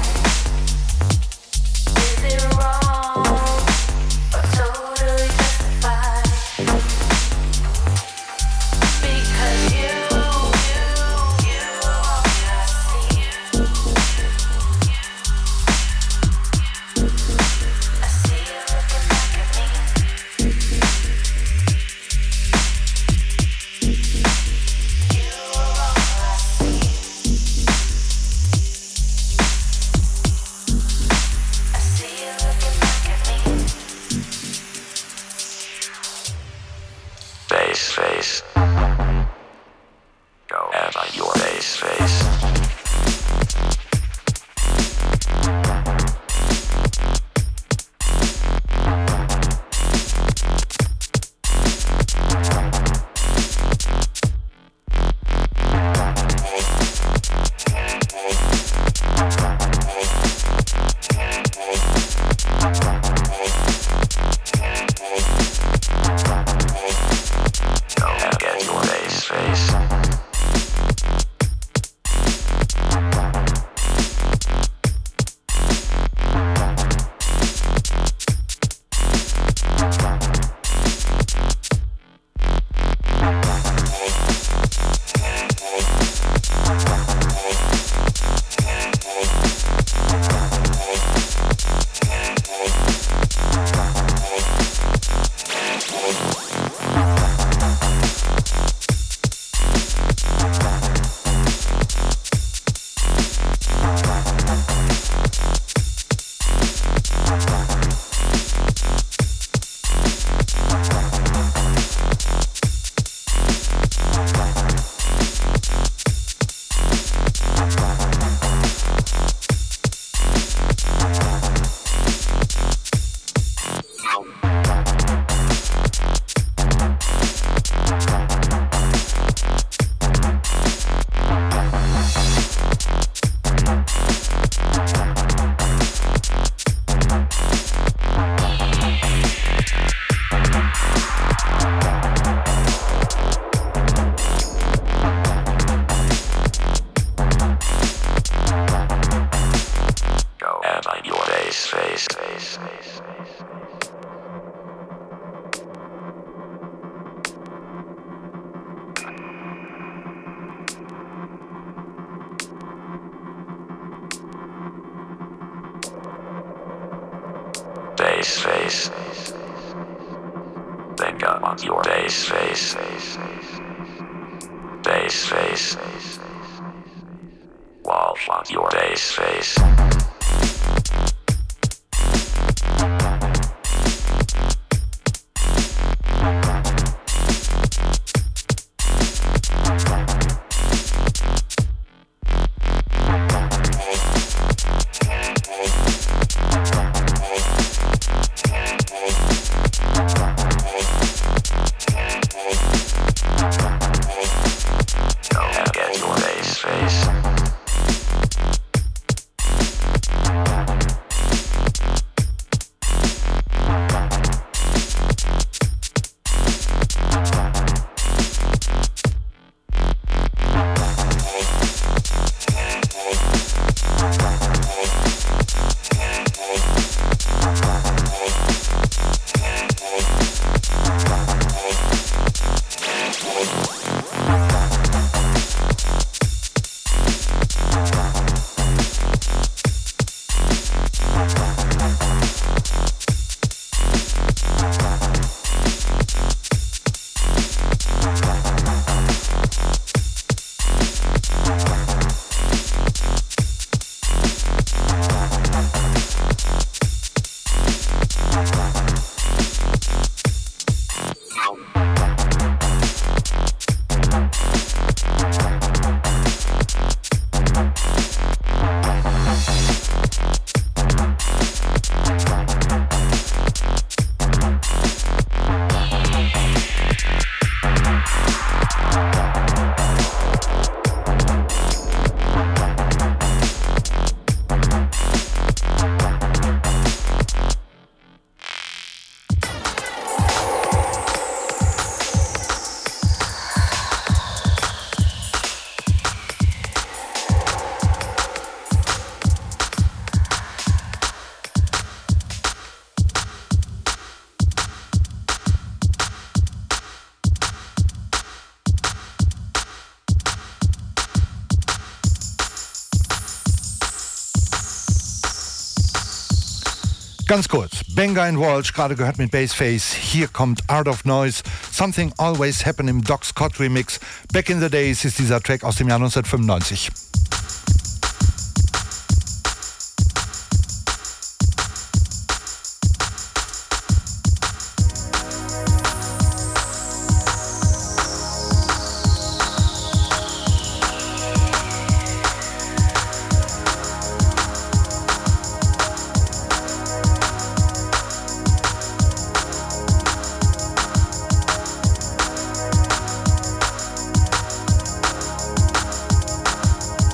Is it wrong or totally justified? Because you, you, you are all I see. I see you looking back at me. You are all I see. I see you looking back at me. Bass face. Go and find your bass face. Go and get your bass face. Go and find your bass face. Bass face. Bass face. Then go on your bass face. Bass face. Wall on your bass face. Hey. Ganz kurz, Benga and Walsh, gerade gehört mit Bassface. Hier kommt Art of Noise, Something Always Happen im Doc Scott Remix. Back in the Days ist dieser Track aus dem Jahr neunzehnhundertfünfundneunzig. We'll be right back.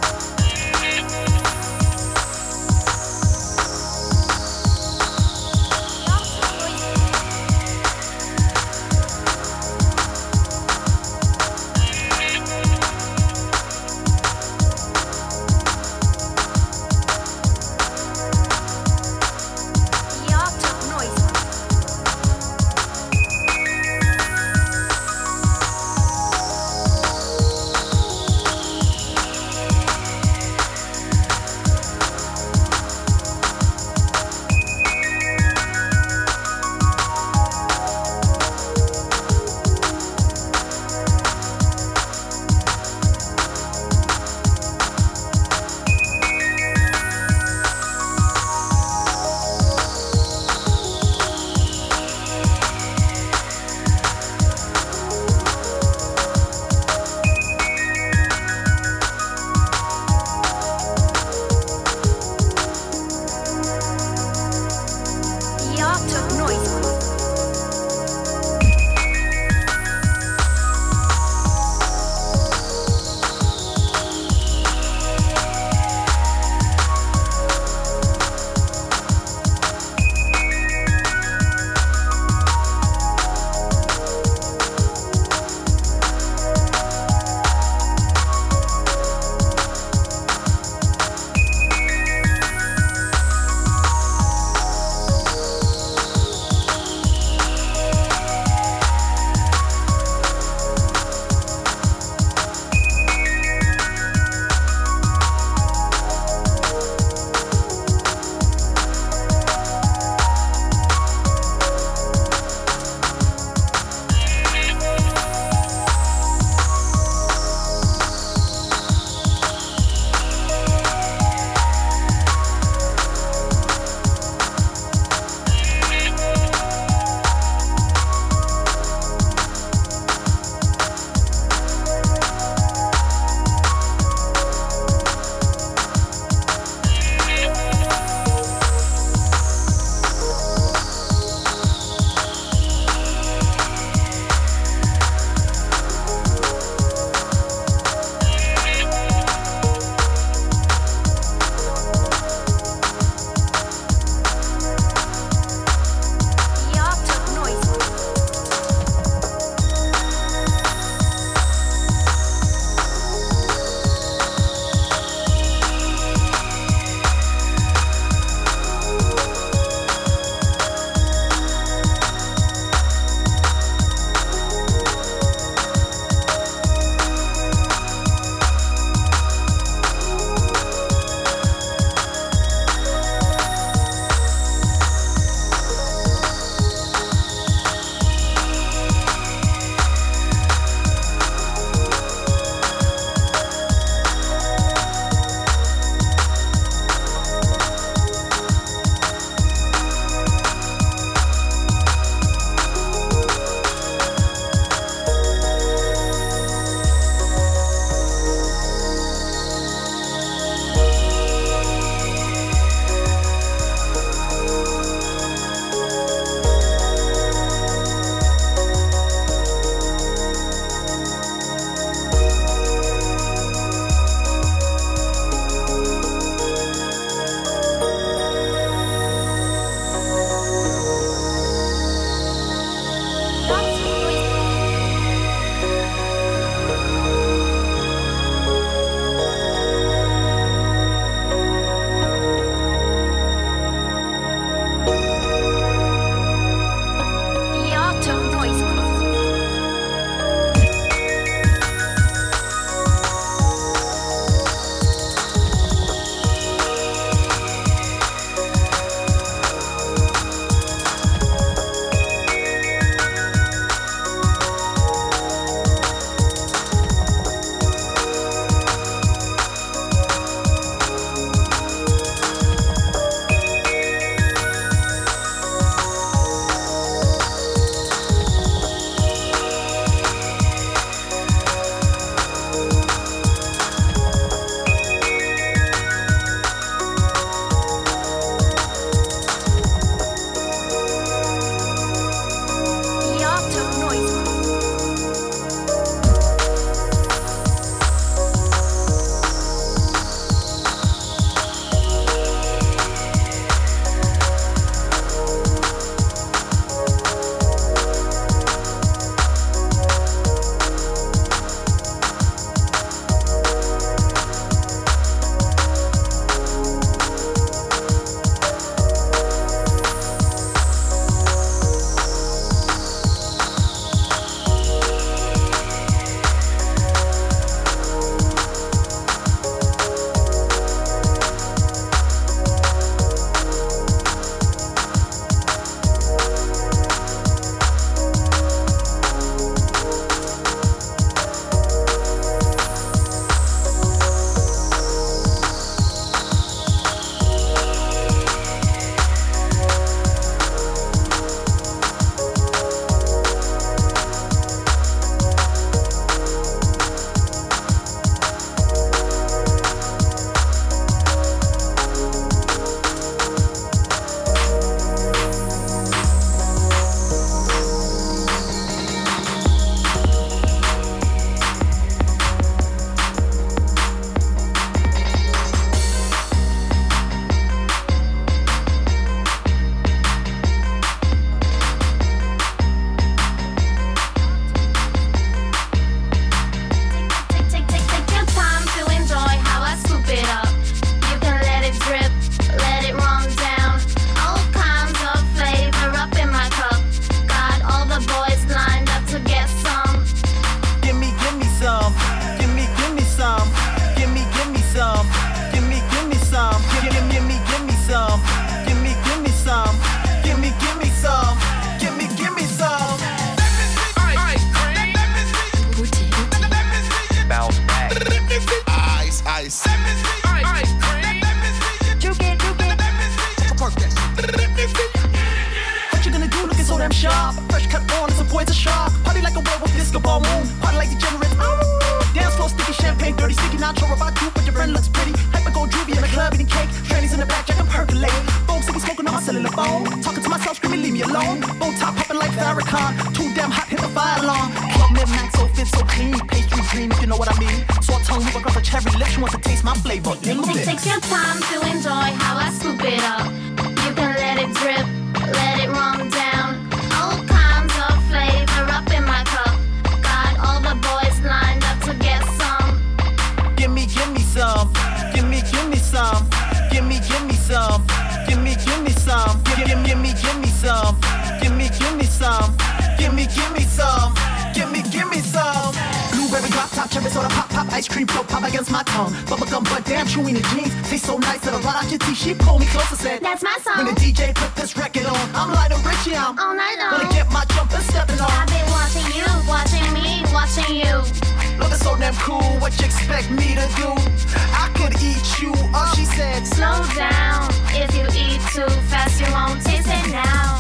rim sharp. Fresh cut on, it's a boy's a shark. Party like a werewolf, disco ball moon. Party like degenerates. Oh, dance floor, sticky champagne, dirty, sticky. Not sure about you, but your friend looks pretty. Hyper go droopy in the club eating cake. Trannies in the back, Jack, I'm percolating. Folks, sticky smoking on my cellular phone. Talking to myself, screaming, leave me alone. Bow top popping like Farrakhan. Too damn hot, hit the fire alarm. Club mid-max, so fit, so clean. Pastry green, if you know what I mean. Sore tongue, move across a cherry lips. She wants to taste my flavor. Take, take your time to enjoy how I scoop it up. You can let it drip, let it run down. All kinds of flavor up in my cup. Got all the boys lined up to get some. Give me, give me some. Give me, give me some. Give me, give me some. Give me, give me some. Give, give, give me, give me some. Give me, give me some. Give me, give me some. Give me, give me some. Blueberry drop top, cherry soda pop, pop, ice cream float, pop against my tongue. Bubblegum butt, damn chewing the jeans. Taste so nice that I run out your teeth. She pulled me closer, said, that's my song. When the D J put this record on, I'm Lionel Richie, I'm all night long. Gonna get my jumper stepping on. I've been watching you, watching me, watching you. Looking so damn cool, what you expect me to do? I could eat you up, she said. Slow down, if you eat too fast, you won't taste it now.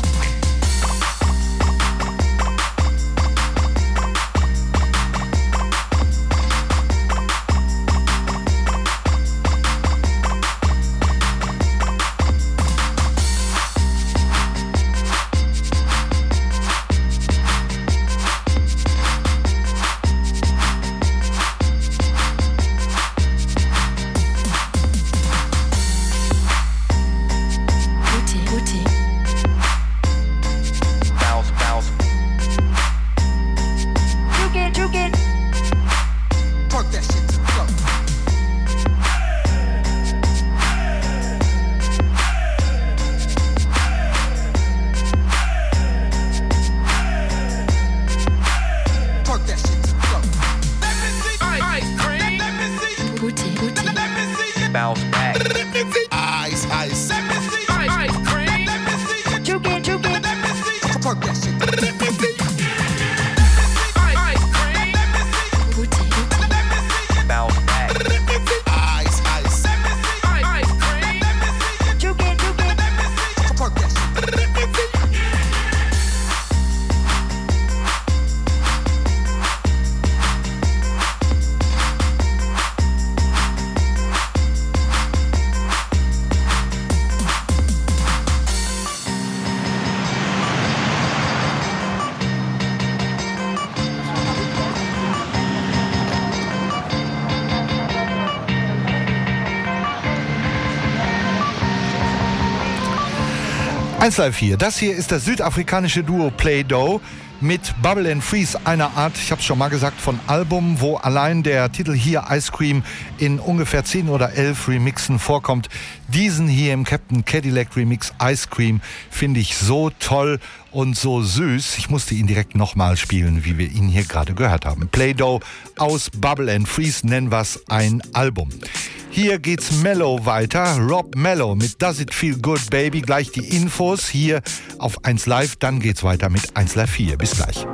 eins Live vier. Das hier ist das südafrikanische Duo Play-Doh mit Bubble and Freeze, einer Art, ich habe es schon mal gesagt, von Album, wo allein der Titel hier Ice Cream in ungefähr zehn oder elf Remixen vorkommt. Diesen hier im Captain Cadillac Remix Ice Cream finde ich so toll und so süß. Ich musste ihn direkt nochmal spielen, wie wir ihn hier gerade gehört haben. Play-Doh aus Bubble and Freeze, nennen wir's ein Album. Hier geht's Mellow weiter. Rob Mellow mit Does It Feel Good Baby. Gleich die Infos hier auf eins Live. Dann geht's weiter mit eins Live vier. Bis gleich.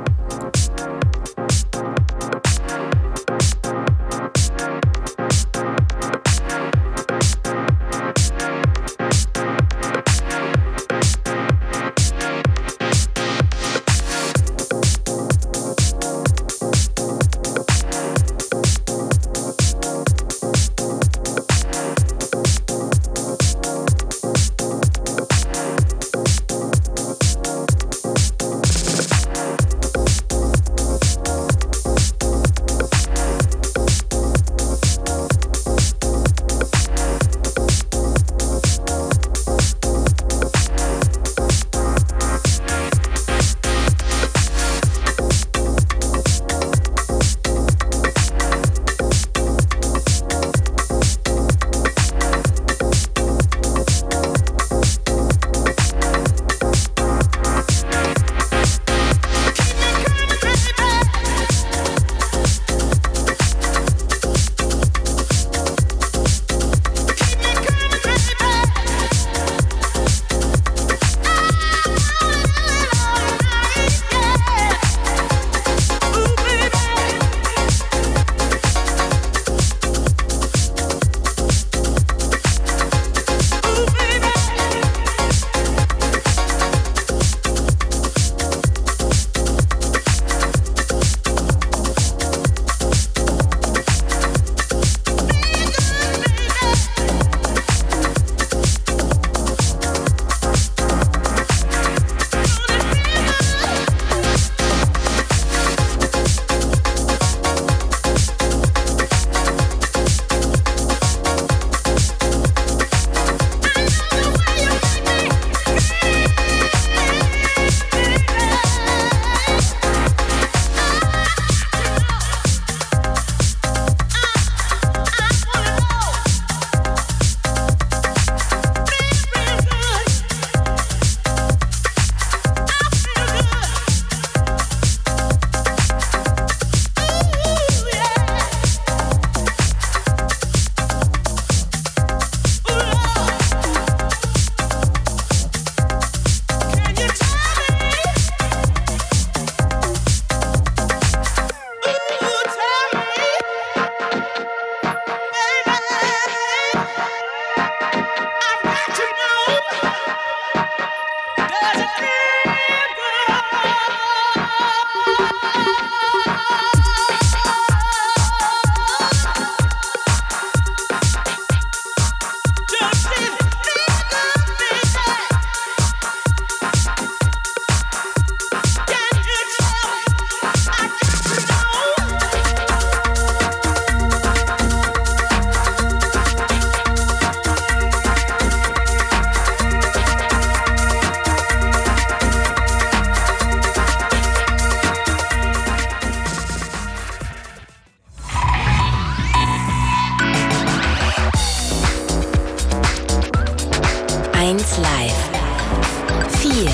eins Live. vier.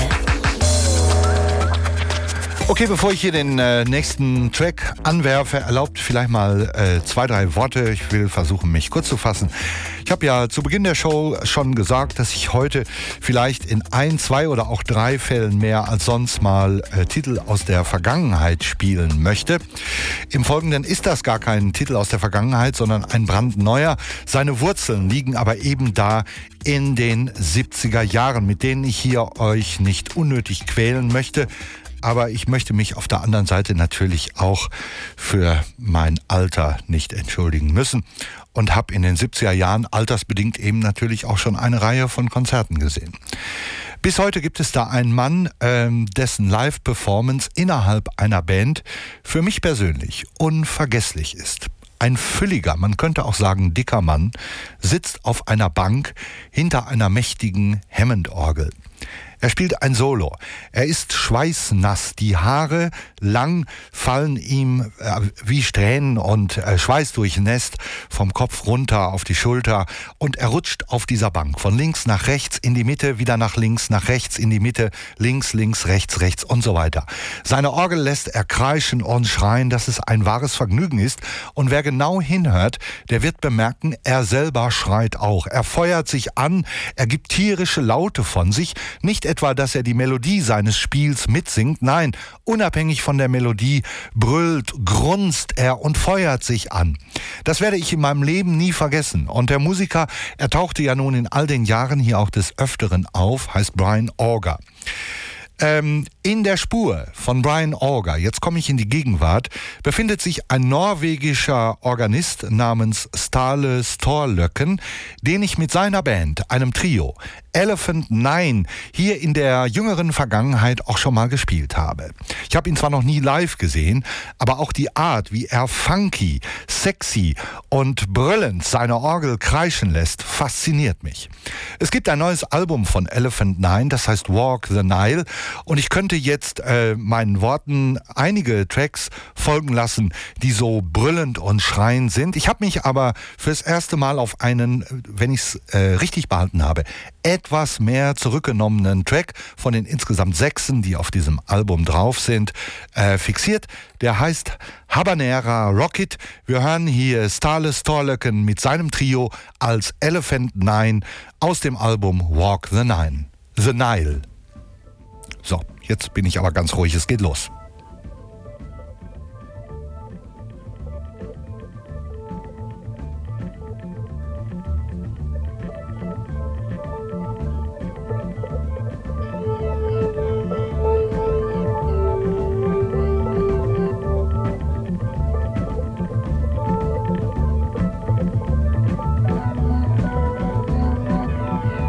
Okay, bevor ich hier den äh, nächsten Track anwerfe, erlaubt vielleicht mal äh, zwei, drei Worte. Ich will versuchen, mich kurz zu fassen. Ich habe ja zu Beginn der Show schon gesagt, dass ich heute vielleicht in ein, zwei oder auch drei Fällen mehr als sonst mal äh, Titel aus der Vergangenheit spielen möchte. Im Folgenden ist das gar kein Titel aus der Vergangenheit, sondern ein brandneuer. Seine Wurzeln liegen aber eben da in den siebziger Jahren, mit denen ich hier euch nicht unnötig quälen möchte. Aber ich möchte mich auf der anderen Seite natürlich auch für mein Alter nicht entschuldigen müssen und habe in den siebziger Jahren altersbedingt eben natürlich auch schon eine Reihe von Konzerten gesehen. Bis heute gibt es da einen Mann, ähm, dessen Live-Performance innerhalb einer Band für mich persönlich unvergesslich ist. Ein fülliger, man könnte auch sagen dicker Mann, sitzt auf einer Bank hinter einer mächtigen Hammond-Orgel. Er spielt ein Solo. Er ist schweißnass. Die Haare lang fallen ihm äh, wie Strähnen und äh, Schweiß durchnässt vom Kopf runter auf die Schulter. Und er rutscht auf dieser Bank von links nach rechts in die Mitte, wieder nach links, nach rechts in die Mitte, links, links, rechts, rechts und so weiter. Seine Orgel lässt er kreischen und schreien, dass es ein wahres Vergnügen ist. Und wer genau hinhört, der wird bemerken, er selber schreit auch. Er feuert sich an, er gibt tierische Laute von sich. Nicht etwa, dass er die Melodie seines Spiels mitsingt. Nein, unabhängig von der Melodie brüllt, grunzt er und feuert sich an. Das werde ich in meinem Leben nie vergessen. Und der Musiker, er tauchte ja nun in all den Jahren hier auch des Öfteren auf, heißt Brian Auger. Ähm, in der Spur von Brian Auger, jetzt komme ich in die Gegenwart, befindet sich ein norwegischer Organist namens Ståle Storløkken, den ich mit seiner Band, einem Trio, Elephant Nine, hier in der jüngeren Vergangenheit auch schon mal gespielt habe. Ich habe ihn zwar noch nie live gesehen, aber auch die Art, wie er funky, sexy und brüllend seine Orgel kreischen lässt, fasziniert mich. Es gibt ein neues Album von Elephant Nine, das heißt Walk the Nile, und ich könnte jetzt äh, meinen Worten einige Tracks folgen lassen, die so brüllend und schreiend sind. Ich habe mich aber fürs erste Mal auf einen, wenn ich es äh, richtig behalten habe, etwas mehr zurückgenommenen Track von den insgesamt sechsen, die auf diesem Album drauf sind, äh, fixiert. Der heißt Habanera Rocket. Wir hören hier Ståle Storløkken mit seinem Trio als Elephant Nine aus dem Album Walk the Nine. The Nile. So, jetzt bin ich aber ganz ruhig, es geht los.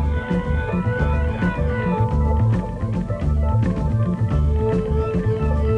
Thank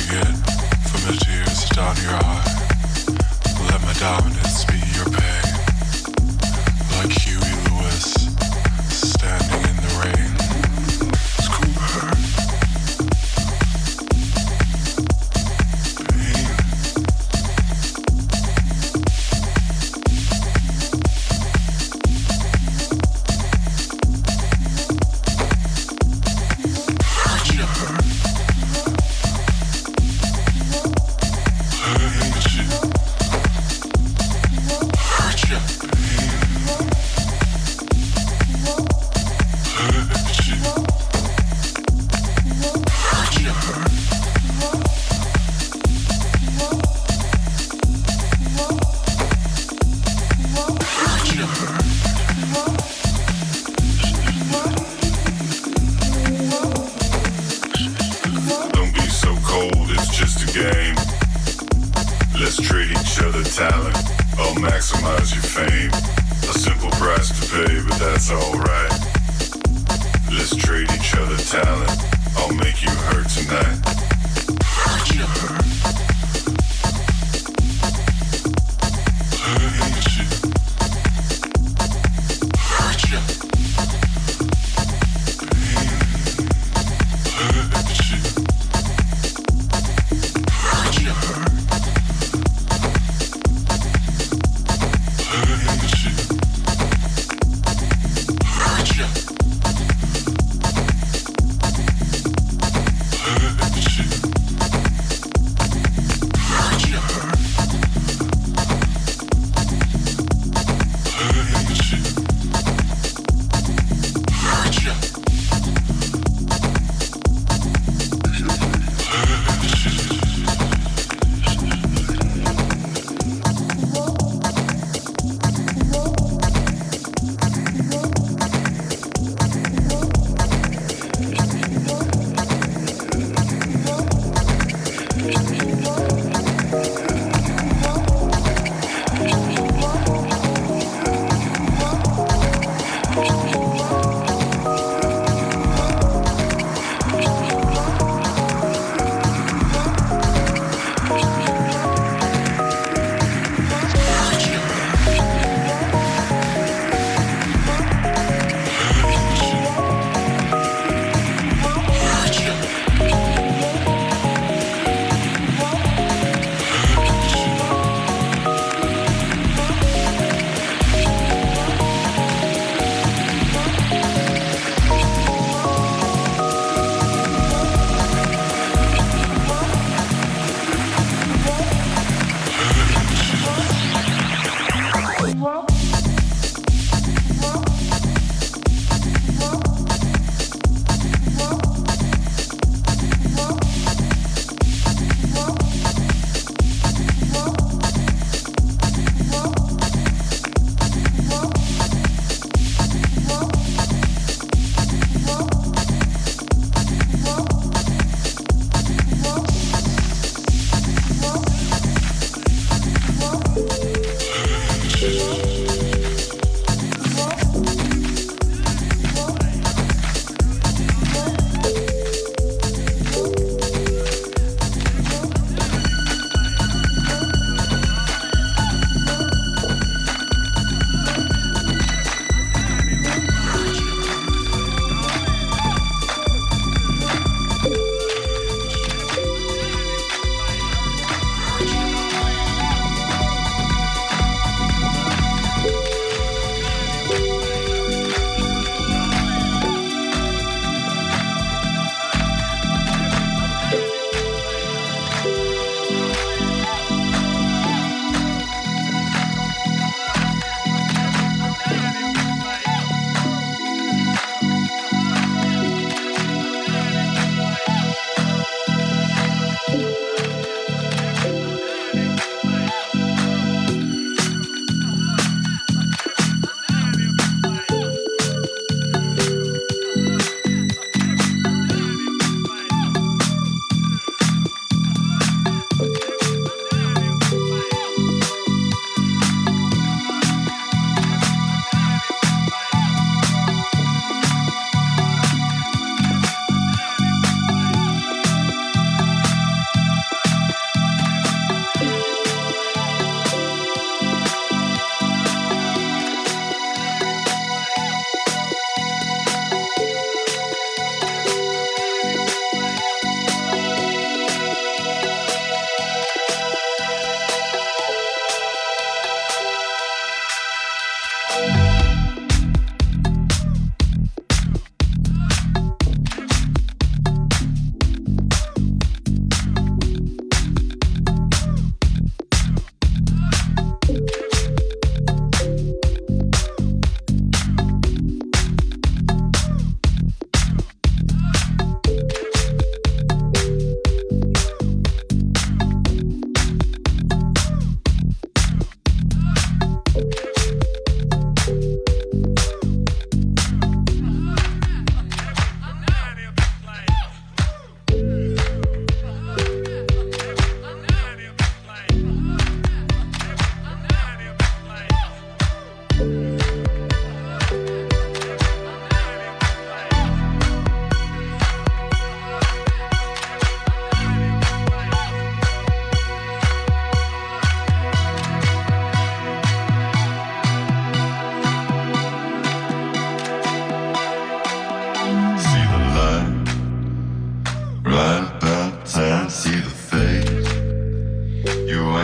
forget from the tears down your eye. Let my dominance be your pain. Like Huey Lewis, standing in the rain. Scuba her.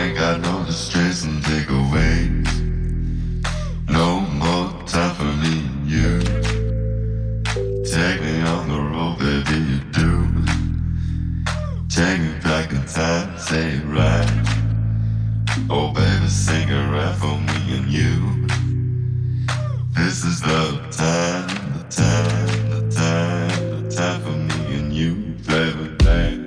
ain't got no distress and takeaways. No more time for me and you. Take me on the road, baby, you do. Take me back in time, say it right. Oh, baby, sing a rap for me and you. This is the time, the time, the time, the time for me and you, baby, baby.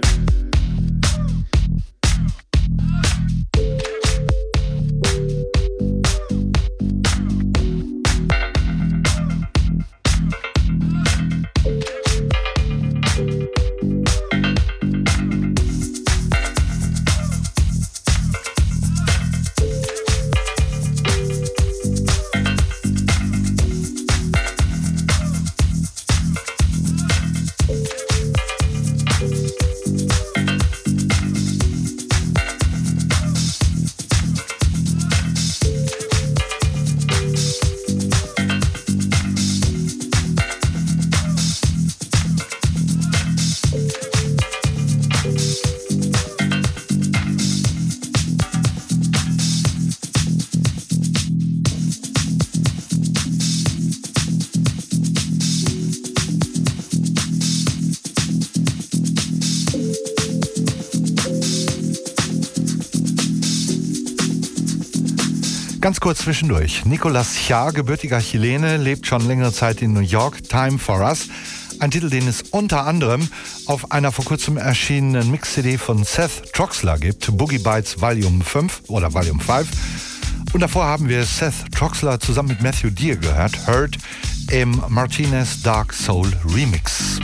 Ganz kurz zwischendurch. Nicolas Chia, gebürtiger Chilene, lebt schon längere Zeit in New York. Time for Us. Ein Titel, den es unter anderem auf einer vor kurzem erschienenen Mix-C D von Seth Troxler gibt. Boogie Bites Volume fünf oder Volume fünf. Und davor haben wir Seth Troxler zusammen mit Matthew Dear gehört. Heard im Martinez Dark Soul Remix.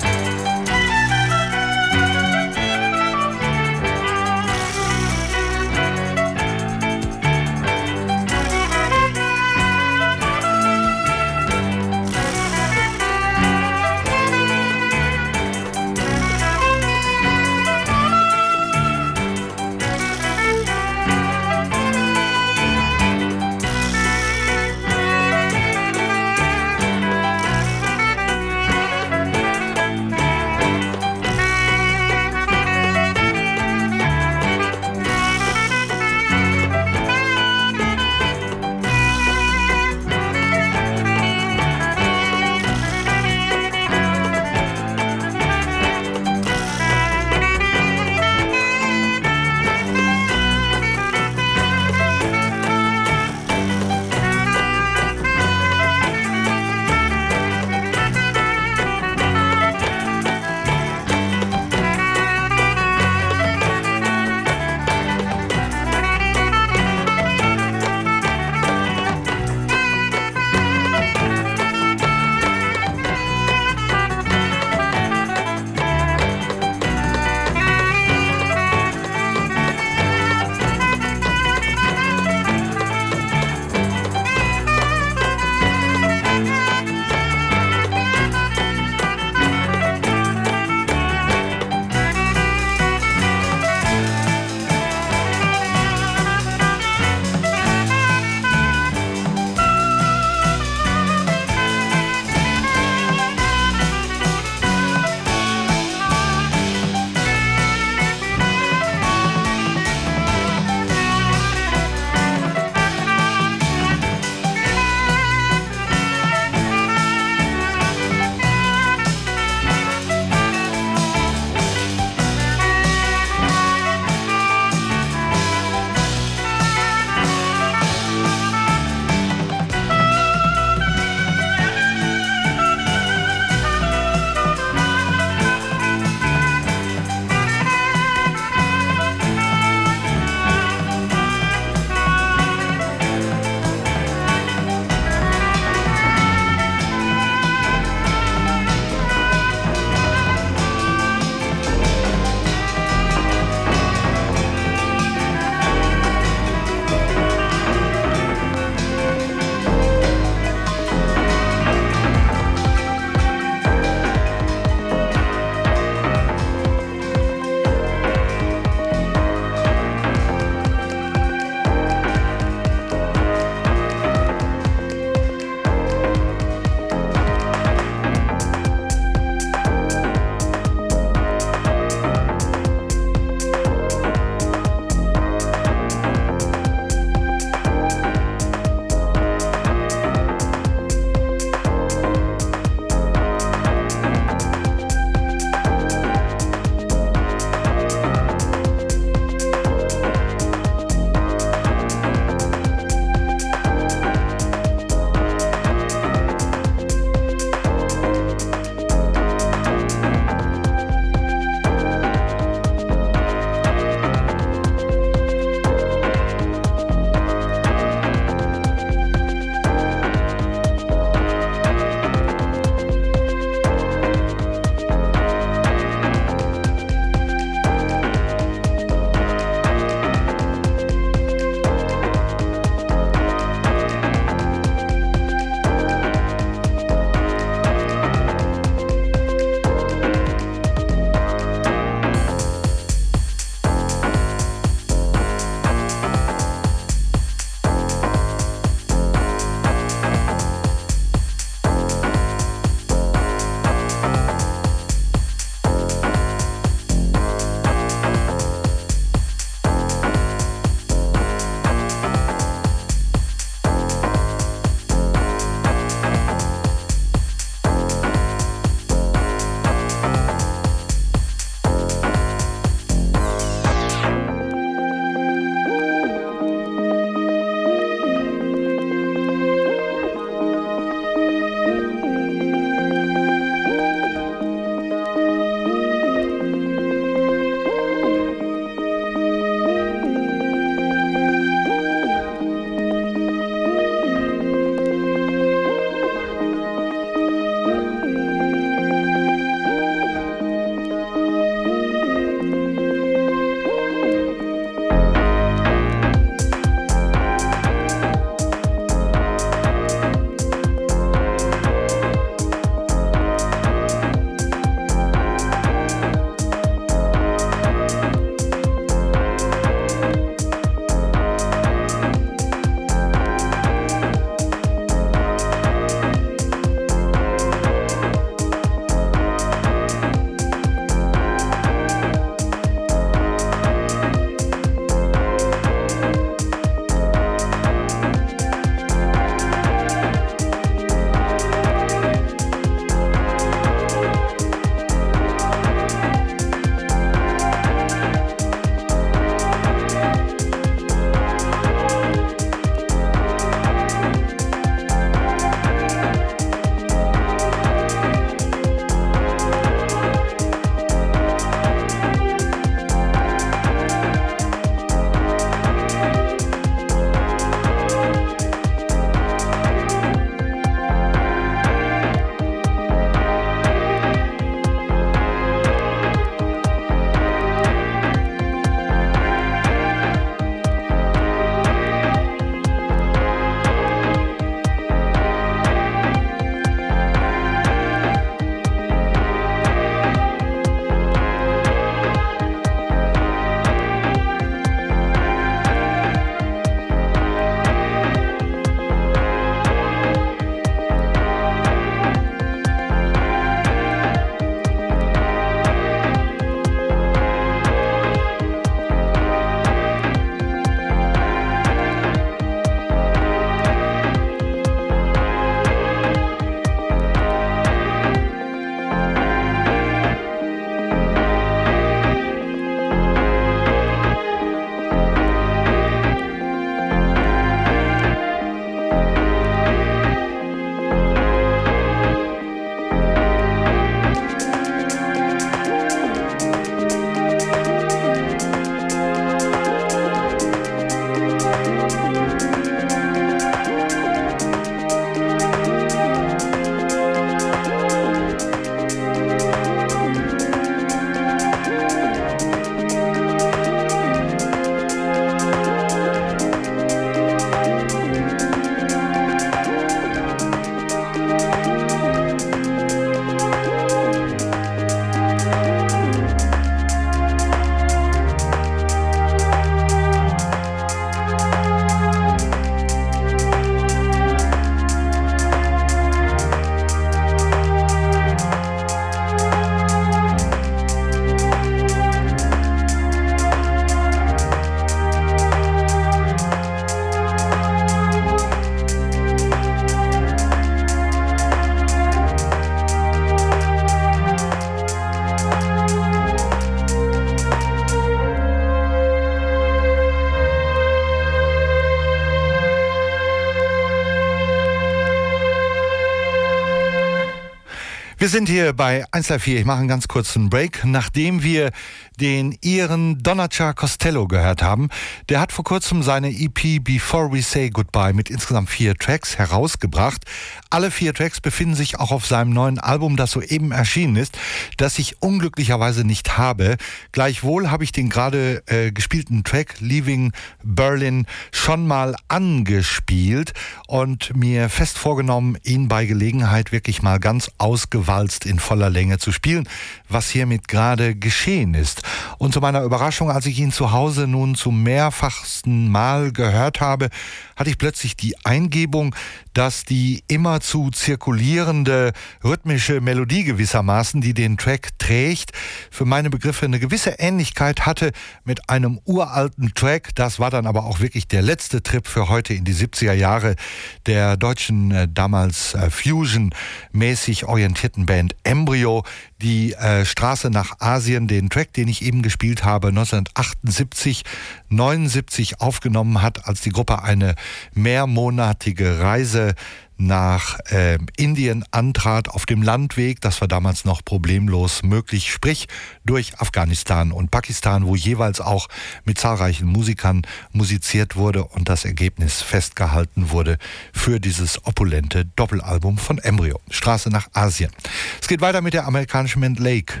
Wir sind hier bei eins drei vier. Ich mache einen ganz kurzen Break. Nachdem wir den Iren Donnacha Costello gehört haben, der hat vor kurzem seine E P Before We Say Goodbye mit insgesamt vier Tracks herausgebracht. Alle vier Tracks befinden sich auch auf seinem neuen Album, das soeben erschienen ist, das ich unglücklicherweise nicht habe. Gleichwohl habe ich den gerade äh, gespielten Track Leaving Berlin schon mal angespielt und mir fest vorgenommen, ihn bei Gelegenheit wirklich mal ganz ausgewalzt in voller Länge zu spielen, was hiermit gerade geschehen ist. Und zu meiner Überraschung, als ich ihn zu Hause nun zum mehrfachsten Mal gehört habe, hatte ich plötzlich die Eingebung, dass die immerzu zirkulierende rhythmische Melodie gewissermaßen, die den Track trägt, für meine Begriffe eine gewisse Ähnlichkeit hatte mit einem uralten Track. Das war dann aber auch wirklich der letzte Trip für heute in die siebziger Jahre der deutschen, äh, damals äh, Fusion-mäßig orientierten Band Embryo, die äh, Straße nach Asien, den Track, den ich eben gespielt habe, neunzehnhundertachtundsiebzig, neunundsiebzig aufgenommen hat, als die Gruppe eine mehrmonatige Reise nach äh, Indien antrat auf dem Landweg. Das war damals noch problemlos möglich, sprich durch Afghanistan und Pakistan, wo jeweils auch mit zahlreichen Musikern musiziert wurde und das Ergebnis festgehalten wurde für dieses opulente Doppelalbum von Embryo, Straße nach Asien. Es geht weiter mit der amerikanischen Band Lake.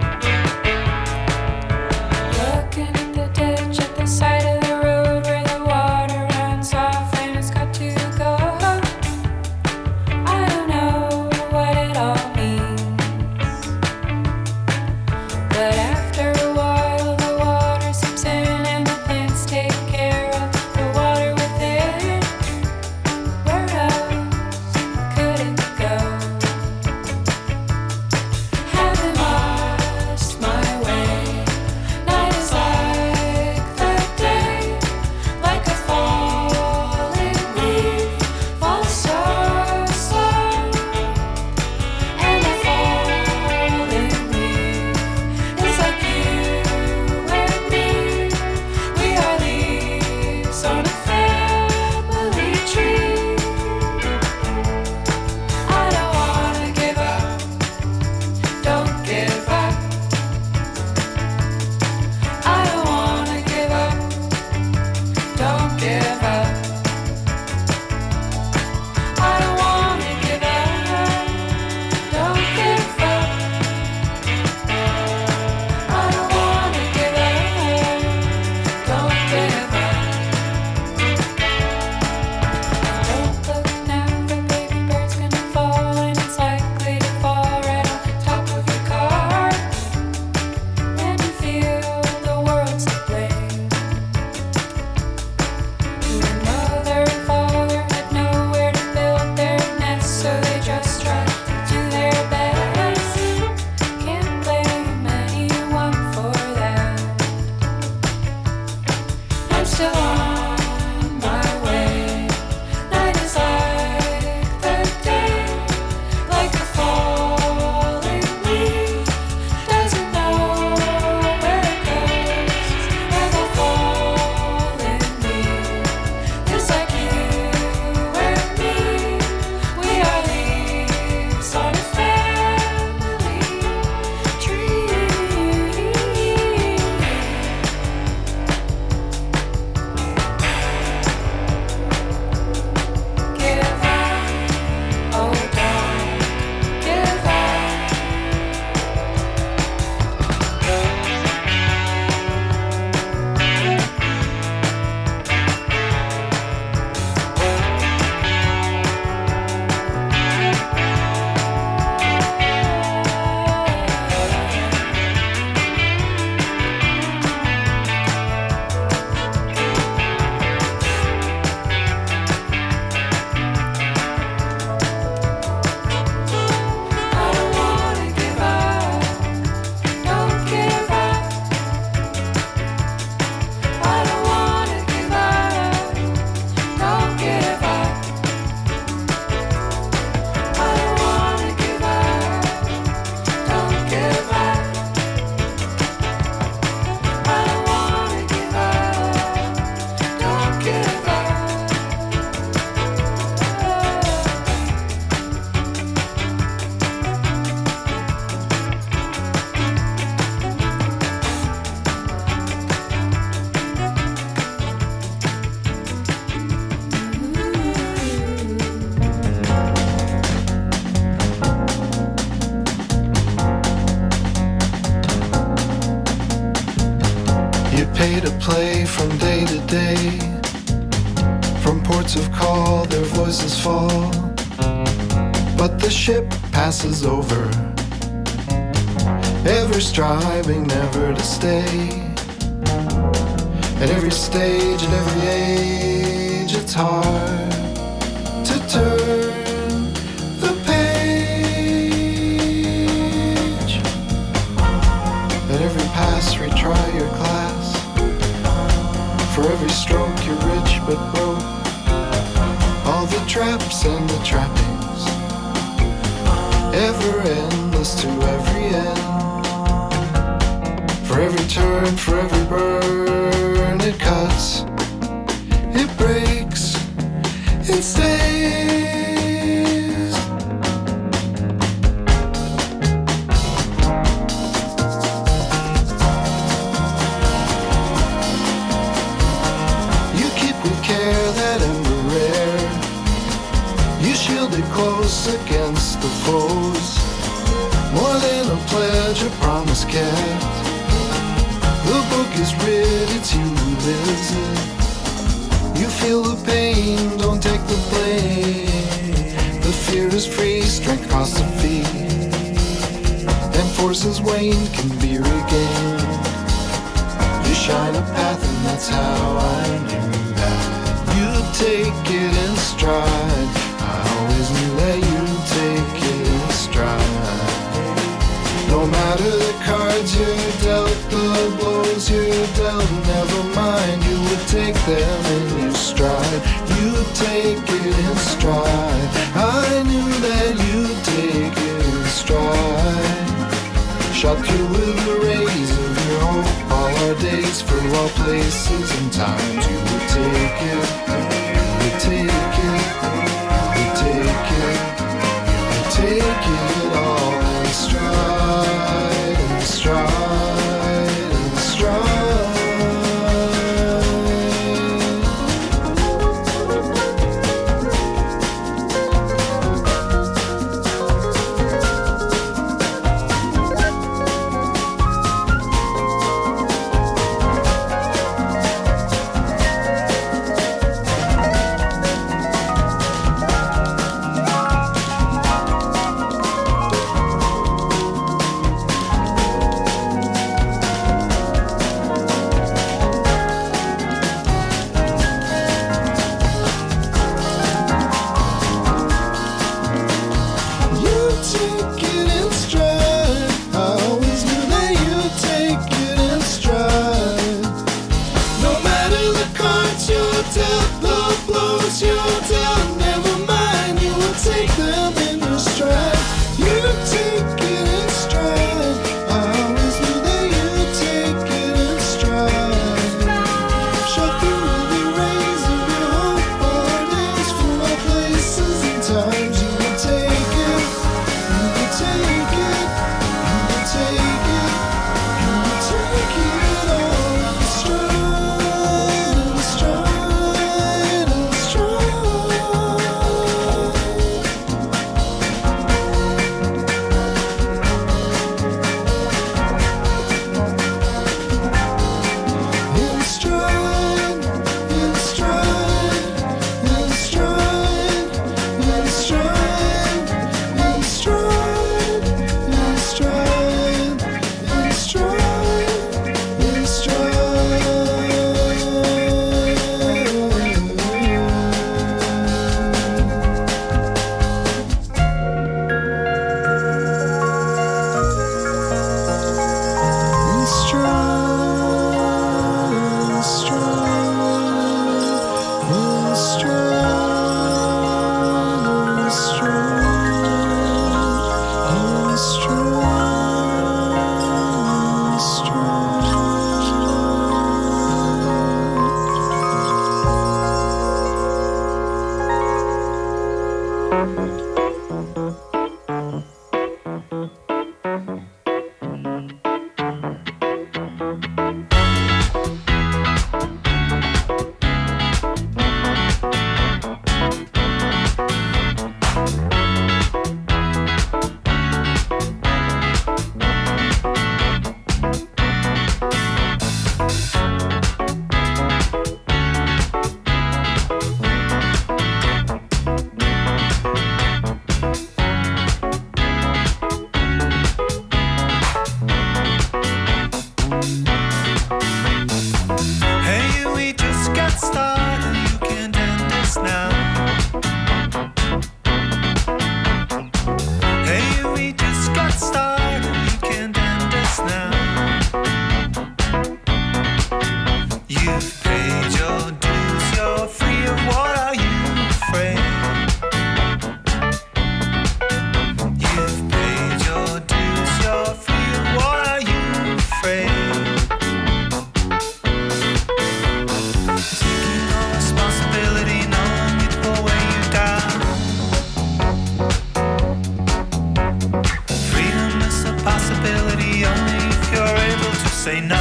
Looking in the ditch at the side of the road where the pay to play from day to day. From ports of call their voices fall, but the ship passes over, ever striving never to stay. At every stage, at every age, it's hard to turn the page. At every pass, retry your class. For every stroke, you're rich but broke. All the traps and the trappings, ever endless to every end. For every turn, for every burn, it cuts, it breaks, it stays. You keep with care that ember rare, you shield it close against the foes. More than a pledge, a promise kept. The book is writ, it's you who lives it. You feel the pain, don't take the blame. The fear is free, strength costs a fee, and forces waned can be regained. You shine a path and that's how I knew that you'd take it in stride. I always knew that you'd take it in stride. No matter the cards you're dealt, the blows you're dealt, never mind, you would take them in your stride. You'd take it in stride. I knew that you'd take it in stride. Shot through with the rays of your hope, all our days for all places and times. You would take it, you would take it, you would take it, you would take it all in stride, in stride, in stride. say no.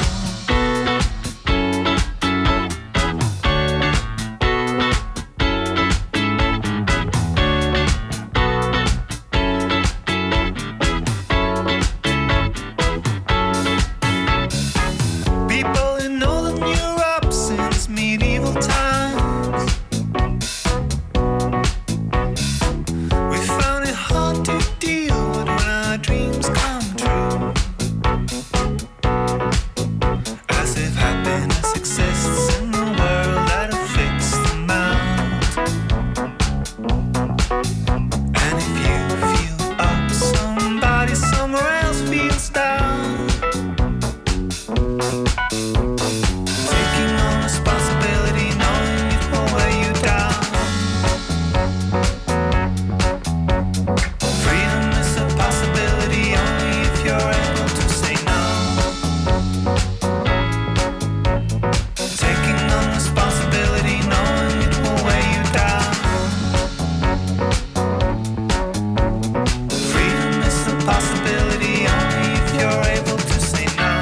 People in Northern Europe since medieval times, we found it hard to deal with when our dreams come true. As if happiness exists in the world at a fixed amount. And if you feel up, somebody somewhere else feels down. Taking on responsibility, knowing it will weigh you down. Freedom is a possibility only if you're able to say no. Taking on responsibility, knowing it will weigh you down. Freedom is a possibility only if you're able to say no.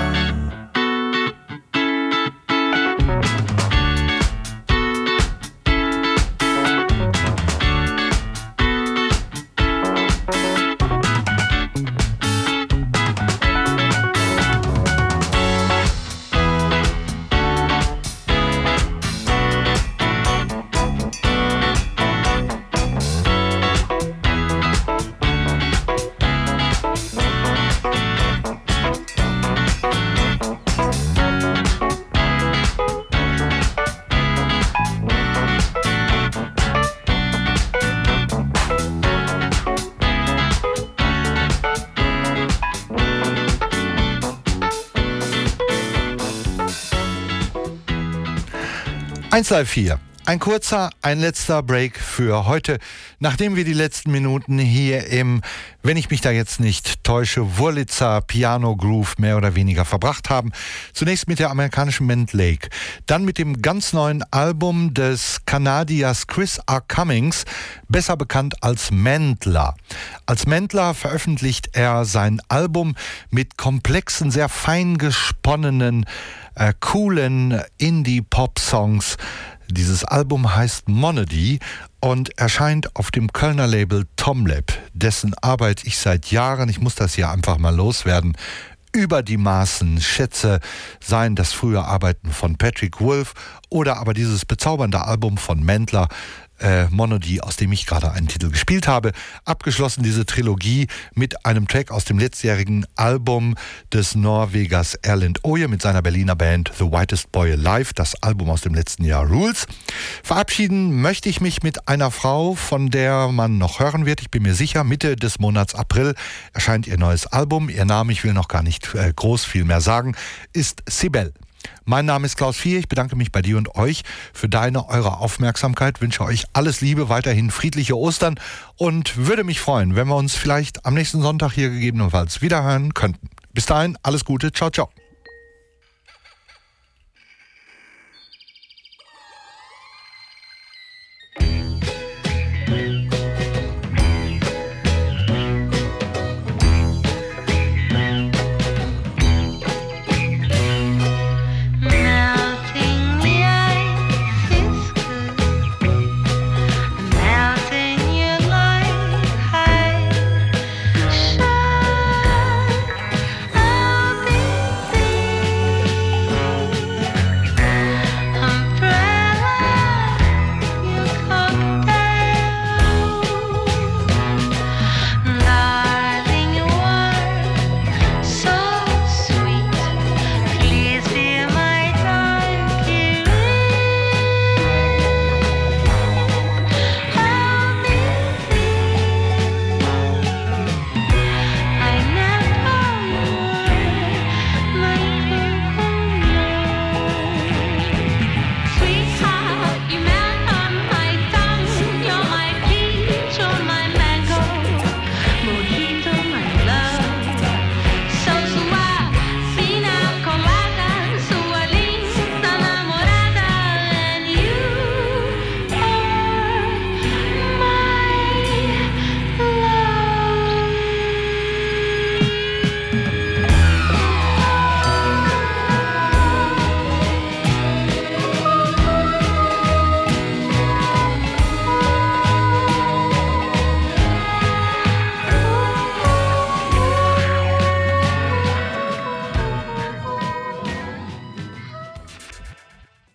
eins Live vier. Ein kurzer, ein letzter Break für heute, nachdem wir die letzten Minuten hier im, wenn ich mich da jetzt nicht täusche, Wurlitzer Piano Groove mehr oder weniger verbracht haben. Zunächst mit der amerikanischen Band Lake, dann mit dem ganz neuen Album des Kanadiers Chris R. Cummings, besser bekannt als Mantler. Als Mantler veröffentlicht er sein Album mit komplexen, sehr fein gesponnenen, äh, coolen Indie-Pop-Songs. Dieses Album heißt Monody und erscheint auf dem Kölner Label Tomlab, dessen Arbeit ich seit Jahren, ich muss das hier einfach mal loswerden, über die Maßen schätze, seien das frühe Arbeiten von Patrick Wolf oder aber dieses bezaubernde Album von Mantler, äh, Monody, aus dem ich gerade einen Titel gespielt habe. Abgeschlossen diese Trilogie mit einem Track aus dem letztjährigen Album des Norwegers Erlend Oje mit seiner Berliner Band The Whitest Boy Alive, das Album aus dem letzten Jahr Rules. Verabschieden möchte ich mich mit einer Frau, von der man noch hören wird. Ich bin mir sicher, Mitte des Monats April erscheint ihr neues Album. Ihr Name, ich will noch gar nicht äh, groß viel mehr sagen, ist Sibel. Mein Name ist Klaus Vier, ich bedanke mich bei dir und euch für deine, eure Aufmerksamkeit, wünsche euch alles Liebe, weiterhin friedliche Ostern und würde mich freuen, wenn wir uns vielleicht am nächsten Sonntag hier gegebenenfalls wiederhören könnten. Bis dahin, alles Gute, ciao, ciao.